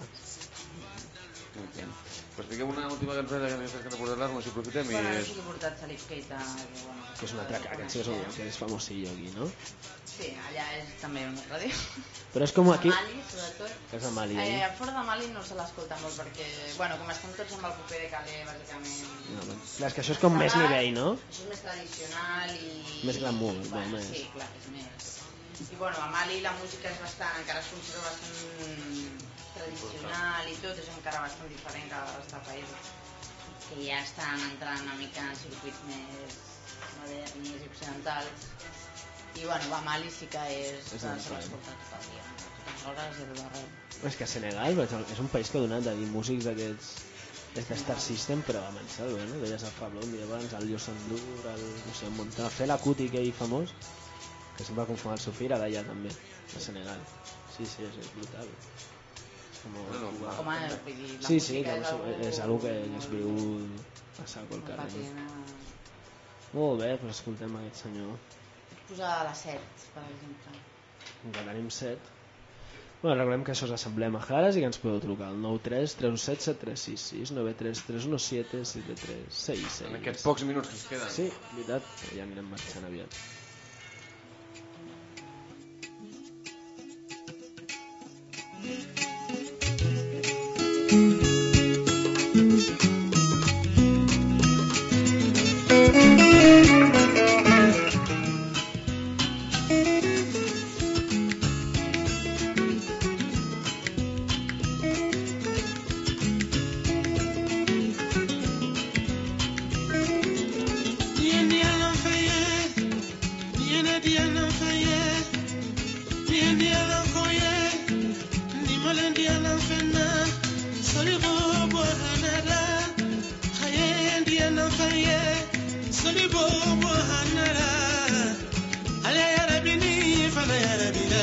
Muy bien. Pues fiquem una última cançó de aquestes que no portat l'Armo, si aprofitem i Bueno, és... sí que he portat Salif Keita, que, bueno, Que és un altre que sí que és, un, que és famosillo aquí, no? Sí, allà és també una ràdio. Però és com aquí... A Mali, sobretot. Que és a Mali, Eh, eh? fora de Mali no se l'escolta molt perquè, bueno, com estan tots amb el paper de Calais, bàsicament... No, bueno. Clar, és que això és com més nivell, no? Això és més tradicional i... Més glamour, bueno, molt més. Sí, clar, és més... I bueno, a Mali la música és bastant, encara es conserva bastant tradicional i tot, és encara bastant diferent que els països que ja estan entrant una mica en circuits més moderns i occidentals. I bueno, a Mali sí que és... És se un l'escolta tot el dia, totes les hores i tot arreu. És que Senegal per exemple, és un país que ha donat a dir músics d'aquests des de Star System, però a Mansell, eh, no? Deies el Pablo un dia abans, el Yosandur, el, no sé, un munt, fer la Kuti aquell famós, que sempre va confondre el Sofia, era d'allà també, de Senegal. Sí, sí, és, és brutal. És com... Bueno, Uau. Home, vull dir, la Sí, sí, música que és algo... és algo que es viu a saco al carrer. patina. Molt bé, doncs escoltem aquest senyor. Posar a les set, per exemple. En què tenim set. Bueno, recordem que això és l'Assemblea Majares i que ens podeu trucar al nou tres tres set set tres sis sis nou tres tres un set set tres seis seis. En aquests pocs minuts que ens queden. Sí, veritat, que ja anirem marxant aviat. Niende a Lafayette, niende dia Lafayette, niende a Lafayette, ni mal dia Lafayette, soligo hanara hayendi anafaye solibo bo hanara ala ya rabini fala ya rabila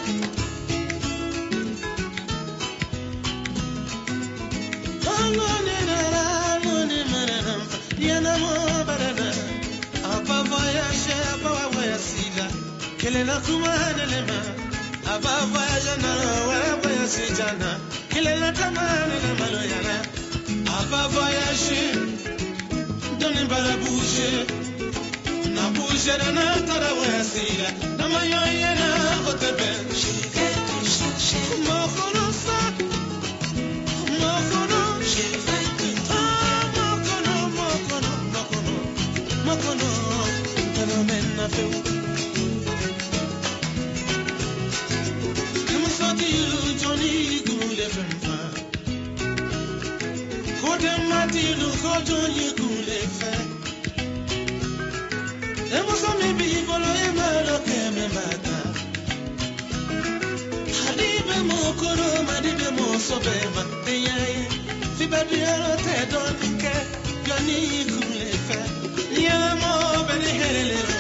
alone nara alone marana yana mo barana apa voyage apa voyage kelela kumana lema aba voyage na wala voyage jana kelela tamana na maloyana aba voyage doni bala bouger na bouger na tara voyage na mayoye na hotebe mo kono sa mo kono ah mo kono mo kono mo kono mo kono kono men na feu Johnny Gule Femfa Kote Matilu Kojoyi Gule Fe Emo Sami Bibolo Emalo Keme Mata Hadibe Mo Koro Madibe Mo Sobema Eyaye Fibabiaro Te Donike Johnny Gule Fe Yela Mo Beni Herelero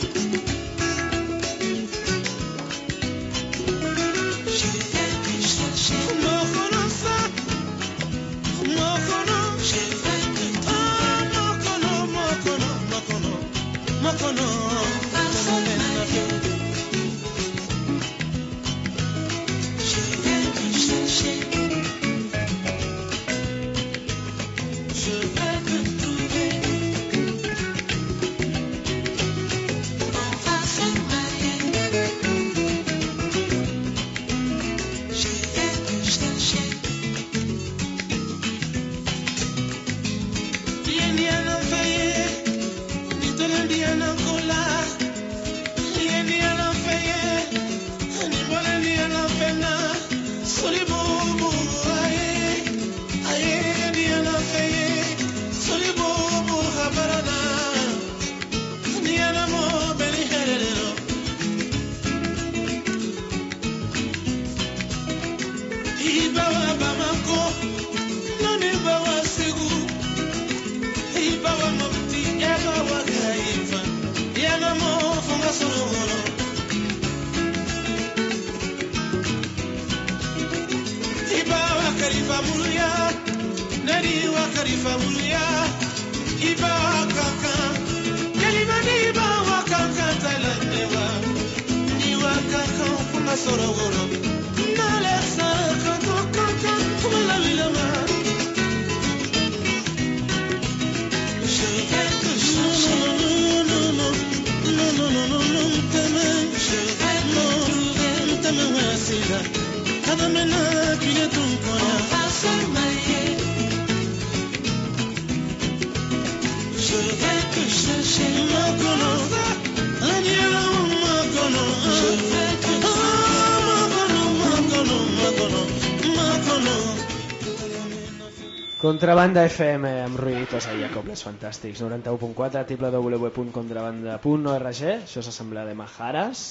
Contrabanda F M amb ruïditos a Jacobles fantàstics, noranta-u punt quatre, w w w punt contrabanda punt org, això és l'assemblea de Majares,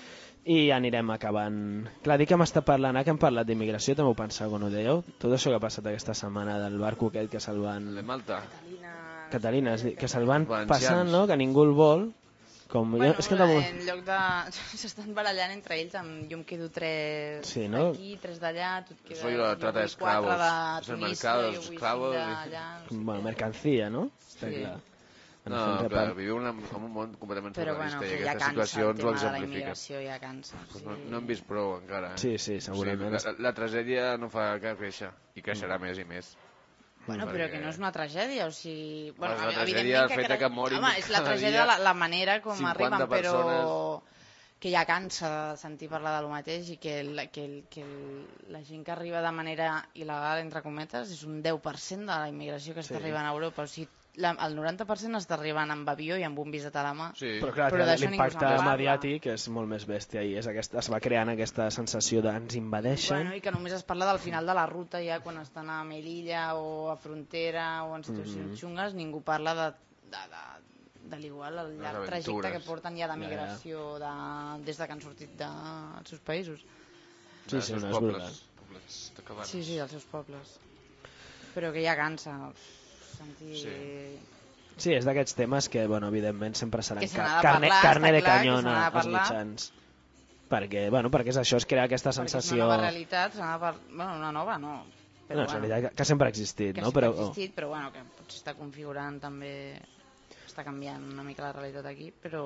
i anirem acabant. Clar, dic que m'està parlant, que hem parlat d'immigració, també ho pensava quan ho dèieu, tot això que ha passat aquesta setmana del barco aquest que se'l van... De Malta. Catalina, que se'l van Valencians. passant, no? Que ningú el vol. Com... Bueno, jo, és que tampoc... en lloc de... s'estan barallant entre ells amb jo em quedo tres sí, no? d'aquí, tres d'allà, tu et quedes... Soy la trata de esclavos, de es el mercado de los esclavos. Bueno, mercancía, no? Està Sí. clar. No, clar, vivim en un món completament Però bueno, surrealista que i ja aquestes cansa el situacions ho tema de la exemplifiquen. immigració, ja cansa. Pues Sí. no, no hem vist prou encara. Eh? Sí, sí, segurament. O sigui, la, la tragèdia no fa que créixer i creixerà més i més. Bueno, però que no és una tragèdia, o sigui... Bueno, Bueno, la evidentment tragèdia el que fet de que morin Home, és la cada tragèdia dia la, la manera com cinquanta arriben, però persones. que ja cansa de sentir parlar del mateix i que, la, que, el, que el, la gent que arriba de manera il·legal, entre cometes, és un deu per cent de la immigració que està Sí. arribant a Europa. O sigui, la, el noranta per cent està arribant amb avió i amb un visat a la mà. Sí. Però clar, Però d'això ningú l'impacte se'n parla. mediàtic és molt més bèstia i és aquesta, es va creant aquesta sensació de ens invadeixen. Bueno, i que només es parla del final de la ruta ja quan estan a Melilla o a Frontera o en situacions Mhm. xungues, ningú parla de, de, de, de l'igual, el llarg Les trajecte aventures. que porten ja de Ja, ja. migració de, des de que han sortit dels seus països. Sí, sí, Els seus no, és pobles, brutal. pobles de cabanes. Sí, sí, dels seus pobles. Però que ja cansa sentir... Sí. Sí, és d'aquests temes que, bueno, evidentment sempre seran Que se n'ha de carne, parlar, carne està de clar, canyón que se n'ha de als parlar. mitjans. Perquè, bueno, perquè és això, es crea aquesta Perquè és sensació... una nova realitat, s'ha de par... bueno, una nova no, però No, és bueno, una realitat que sempre ha existit, que no? sí que Però, ha existit, però bueno, que potser està configurant també, està canviant una mica la realitat aquí, però...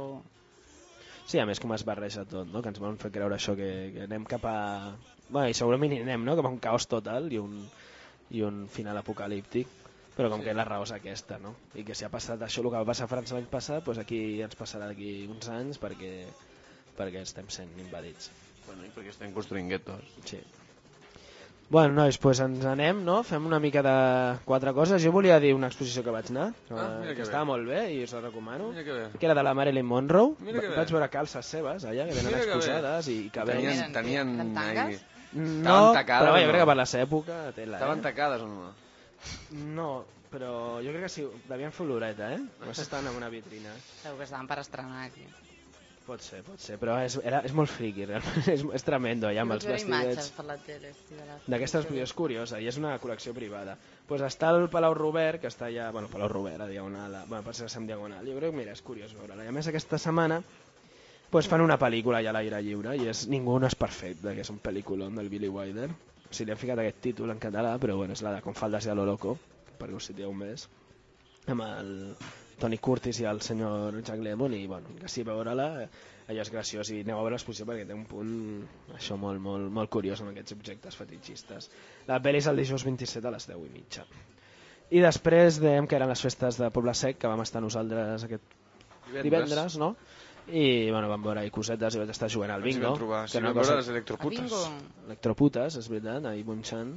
sí, a més com es barreja tot, no? Que ens volen fer creure això, que, que anem cap a... Bueno, i segurament hi anem, no? Cap a un caos total i un, i un final apocalíptic, però com sí. que la raó és aquesta, no? I que si ha passat això, el que va passar a França l'any passat, doncs aquí ens passarà d'aquí uns anys perquè, perquè estem sent invadits. Bueno, i perquè estem construint guetos. Sí. Bueno, nois, doncs ens anem, no? Fem una mica de quatre coses. Jo volia dir una exposició que vaig anar, Ah, mira que que estava bé. molt bé i us la recomano, Mira que bé. que era de la Marilyn Monroe. Mira que Va- bé. vaig veure calces seves allà, que venen Mira que bé. exposades i que Tenien- veien... tenien Eren tangues? No, Estaven tacades però o jo no? crec que per la seva època... Tela, Estaven eh? tacades o no? No, però jo crec que sí, devien fer oloreta, eh? No sé si estaven en una vitrina. Segur que estaven per estrenar aquí. Pot ser, pot ser, però és, era, és molt friqui, realment, és, és tremendo, allà amb els Jo vaig veure vestidets. imatges per la tele. hosti, de la- D'aquesta exposició és curiosa i és una col·lecció privada. Pues està el Palau Robert, que està allà, bueno, Palau Robert, a Diagonal, a, bueno, potser en Diagonal. Jo crec que, mira, és curiós veure-la. I a més aquesta setmana pues, fan una pel·lícula allà a l'aire lliure i és Ningú no és perfecte, que és un pel·lículon del Billy Wilder. O sigui, li han ficat aquest títol en català, però bueno, és la de Con faldas y a lo loco, perquè us situeu més. Amb el Tony Curtis i el senyor Jack Lemmon i bueno, que sí, veure-la allò és graciós i aneu a veure l'exposició perquè té un punt això molt, molt, molt curiós amb aquests objectes fetichistes. La pel·li és el dijous vint-i-set a les deu i mitja. I després dèiem que eren les festes de Poble Sec, que vam estar nosaltres aquest divendres, divendres no? I bueno, vam veure cosetes i vaig estar jugant al Ens hi bingo. vam trobar, sí, que era vam una veure les electroputes. El bingo. Electroputes, és veritat, ahir punxant.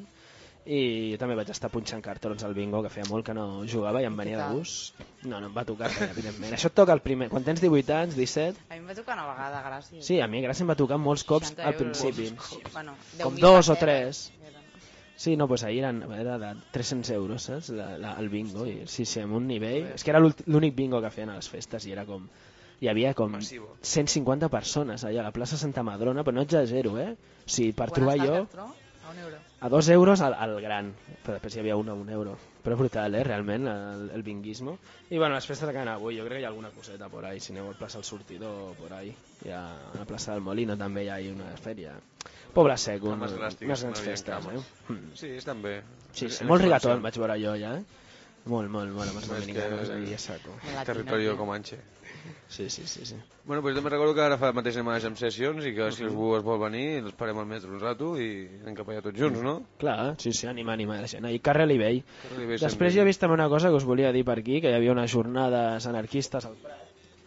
I també vaig estar punxant cartrons al bingo, que feia molt que no jugava i em venia de tal? gust. No, no em va tocar res, evidentment. Això et toca el primer. Quan tens divuit anys, disset... A mi em va tocar una vegada, gràcies. Sí, a mi gràcies em va tocar molts cops seixanta al euros. principi. Sí, bueno, deu Com mil dos o pessetes. tres. Sí, no, doncs ahir eren, era de tres-cents euros, saps? La, la, el bingo. I, sí, sí, amb un nivell... És que era l'últim- l'únic bingo que feien a les festes i era com... Hi havia com Massivo. cent cinquanta persones allà a la plaça Santa Madrona, però no exagero, eh? O sigui, per Quan trobar està el jo... cartró? A un euro. A dos euros al, al gran, però després hi havia un a un euro. Però brutal, eh, realment, el, el binguismo. I bueno, les festes que han avui, jo crec que hi ha alguna coseta por ahí, si aneu al plaça del Sortidor, por ahí. Hi ha a la plaça del Molino també hi ha una fèria. Poble Sec, un, Cames unes elàstiques, grans no hi havia festes, cames. eh? Mm. Sí, estan bé. Sí, sí, En molt expansió. rigatón vaig veure jo ja, eh? Molt, molt, molt, amb els No, és dominicanos que- ahí a saco. Territorio Comanche. Sí, sí, sí, sí. Bueno, pues també recordo que ara fa mateix anem a les Jam Sessions i que si algú es vol venir, els parem al metro un rato i anem cap allà tots junts, no? Clar, sí, sí, anima, anima la gent. I carrer Libell. Carrer Libell Després sempre. jo he vist també una cosa que us volia dir per aquí, que hi havia unes jornades anarquistes al Prat.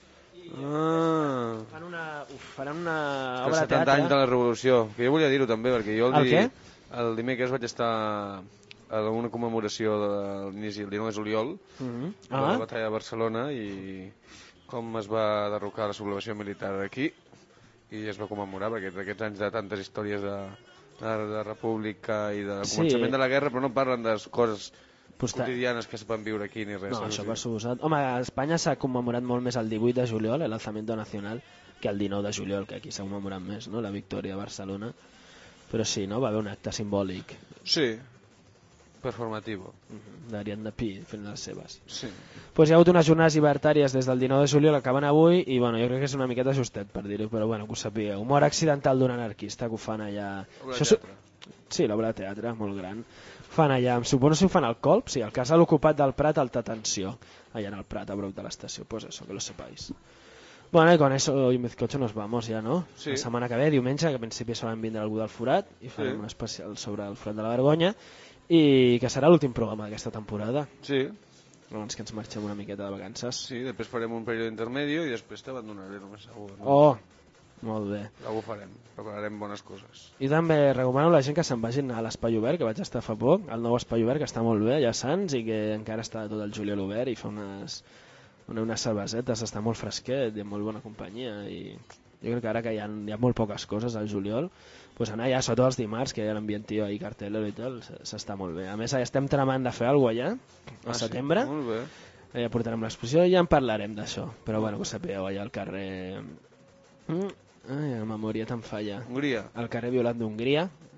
Ah, Fan una, uf, faran una els obra de setanta teatre. anys de la Revolució, que jo volia dir-ho també, perquè jo el, El di- què? el dimecres vaig estar a una commemoració de l'inici del dinou de juliol Mhm. de la Ah, batalla de Barcelona i com es va derrocar la sublevació militar aquí i es va commemorar perquè d'aquests anys de tantes històries de, de, de república i de Sí. començament de la guerra, però no parlen de les coses Posta- quotidianes que es van viure aquí ni res. no, saps? això per suposat. Home, a Espanya s'ha commemorat molt més el divuit de juliol, l'alzamiento nacional, que el dinou de juliol, que aquí s'ha commemorat més, no?, la victòria a Barcelona. Però sí, no?, va haver un acte simbòlic. Sí, performativo. Mhm, d'Ariadna Pi fent les seves. Sí. Pues hi ha hagut unes jornades llibertàries des del dinou de juliol, acaben avui, i bueno, jo crec que és una miqueta justet per dir-ho, però bueno, que ho sapigueu. Humor accidental d'un anarquista que ho fan allà... Obra de Això su- teatre. Sí, l'obra de teatre, molt gran. Fan allà, em suposo si ho fan al Colp, sí, al casal ocupat del Prat, alta tensió, allà en el Prat, a prop de l'estació, pues eso, que lo sepáis. Bueno, y con eso y bizcocho nos vamos ja, no? Sí. La setmana que ve, diumenge, que a principi solen vindre algú del Forat, i farem Sí. un especial sobre el Forat de la Vergonya, i que serà l'últim programa d'aquesta temporada, Sí, abans que ens marxem una miqueta de vacances. sí, després farem un període intermedio i després t'abandonaré només segur. No? Oh, molt bé. Ho farem, prepararem bones coses. I també recomano a la gent que se'n vagin a l'Espai Obert, que vaig estar fa poc, al nou Espai Obert, que està molt bé, allà a Sants, i que encara està tot el juliol obert, i fa unes, una, unes cervesetes, està molt fresquet, i amb molt bona companyia, i jo crec que ara que hi ha, hi ha molt poques coses al juliol, pues anar allà, sobretot els dimarts, que hi ha l'ambient tio ahí, cartelero i tal, s- s'està molt bé. A més, estem tramant de fer alguna cosa allà, al Ah, sí? setembre, Molt bé. ja portarem l'exposició i ja en parlarem d'això, però bueno, que ho sapigueu, allà al carrer... Mm, ai, la memòria te'n falla. Hongria. Al carrer Violant d'Hongria,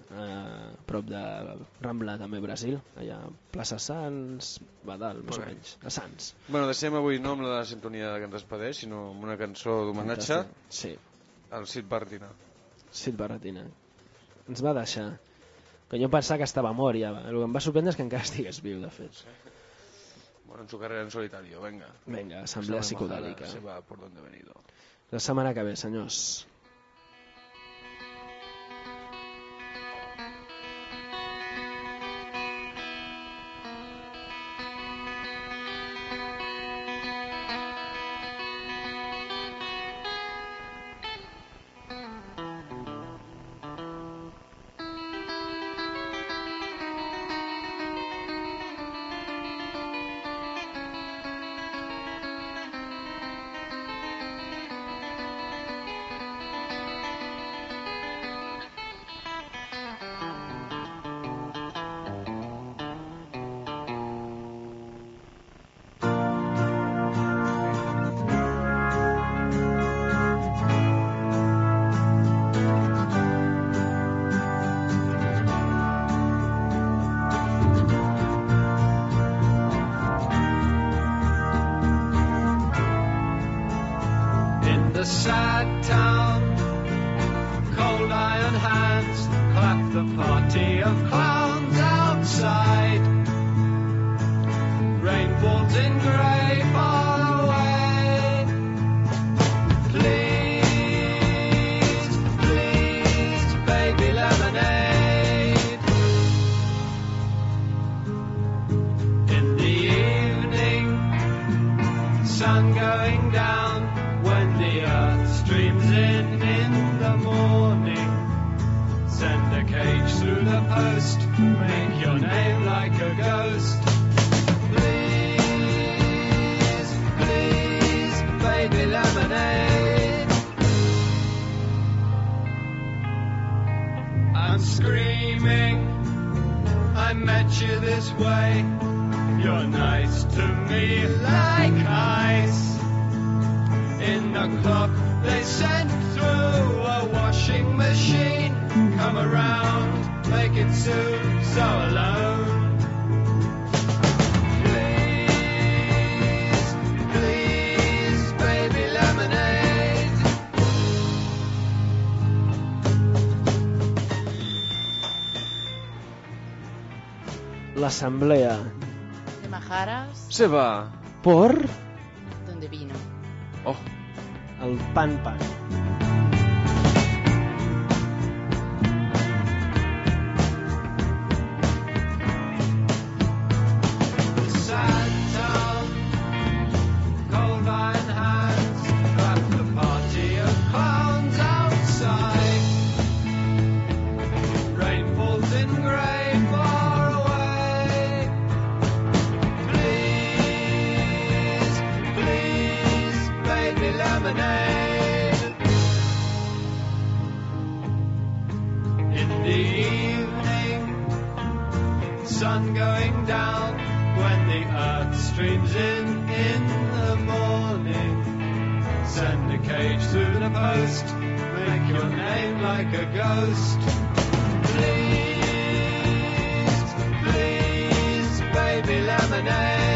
a prop de Rambla, també Brasil, allà a plaça Sants, Badal, més o menys, a Sants. Bueno, deixem avui no amb la sintonia que ens despedeix, sinó amb una cançó d'homenatge sí. al Sid Barretina. Sid Barretina. Ens va deixar. Que jo pensava que estava mort ja. El que em va sorprendre és que encara estigués viu, de fet. Bueno, en su carrera en solitario, venga. Venga, assemblea psicodèlica. Se va por donde ha venido. La setmana que ve, senyors. sad town. Cold iron hands clap the party of clowns outside. Rain falls in grey far away. Please, please, baby lemonade. In the evening, sun going down. When the earth streams in in the morning, send a cage through the post, make your name like a ghost. Please, please, baby lemonade. I'm screaming, I met you this way. You're nice to me like ice. In the clock they sent through a washing machine. Come around, make it soon, so alone. Please, please, baby lemonade. L'assemblea. De Majaras. Se va. Por. Donde vino. Oh, el pan pan. Sad town, cold iron hands, clap the party of clowns outside. Rain falls in grey far away. Please, please, baby lemonade. In the evening, sun going down. When the earth streams in in the morning, send a cage through the post, make your name like a ghost. Please, please, baby lemonade.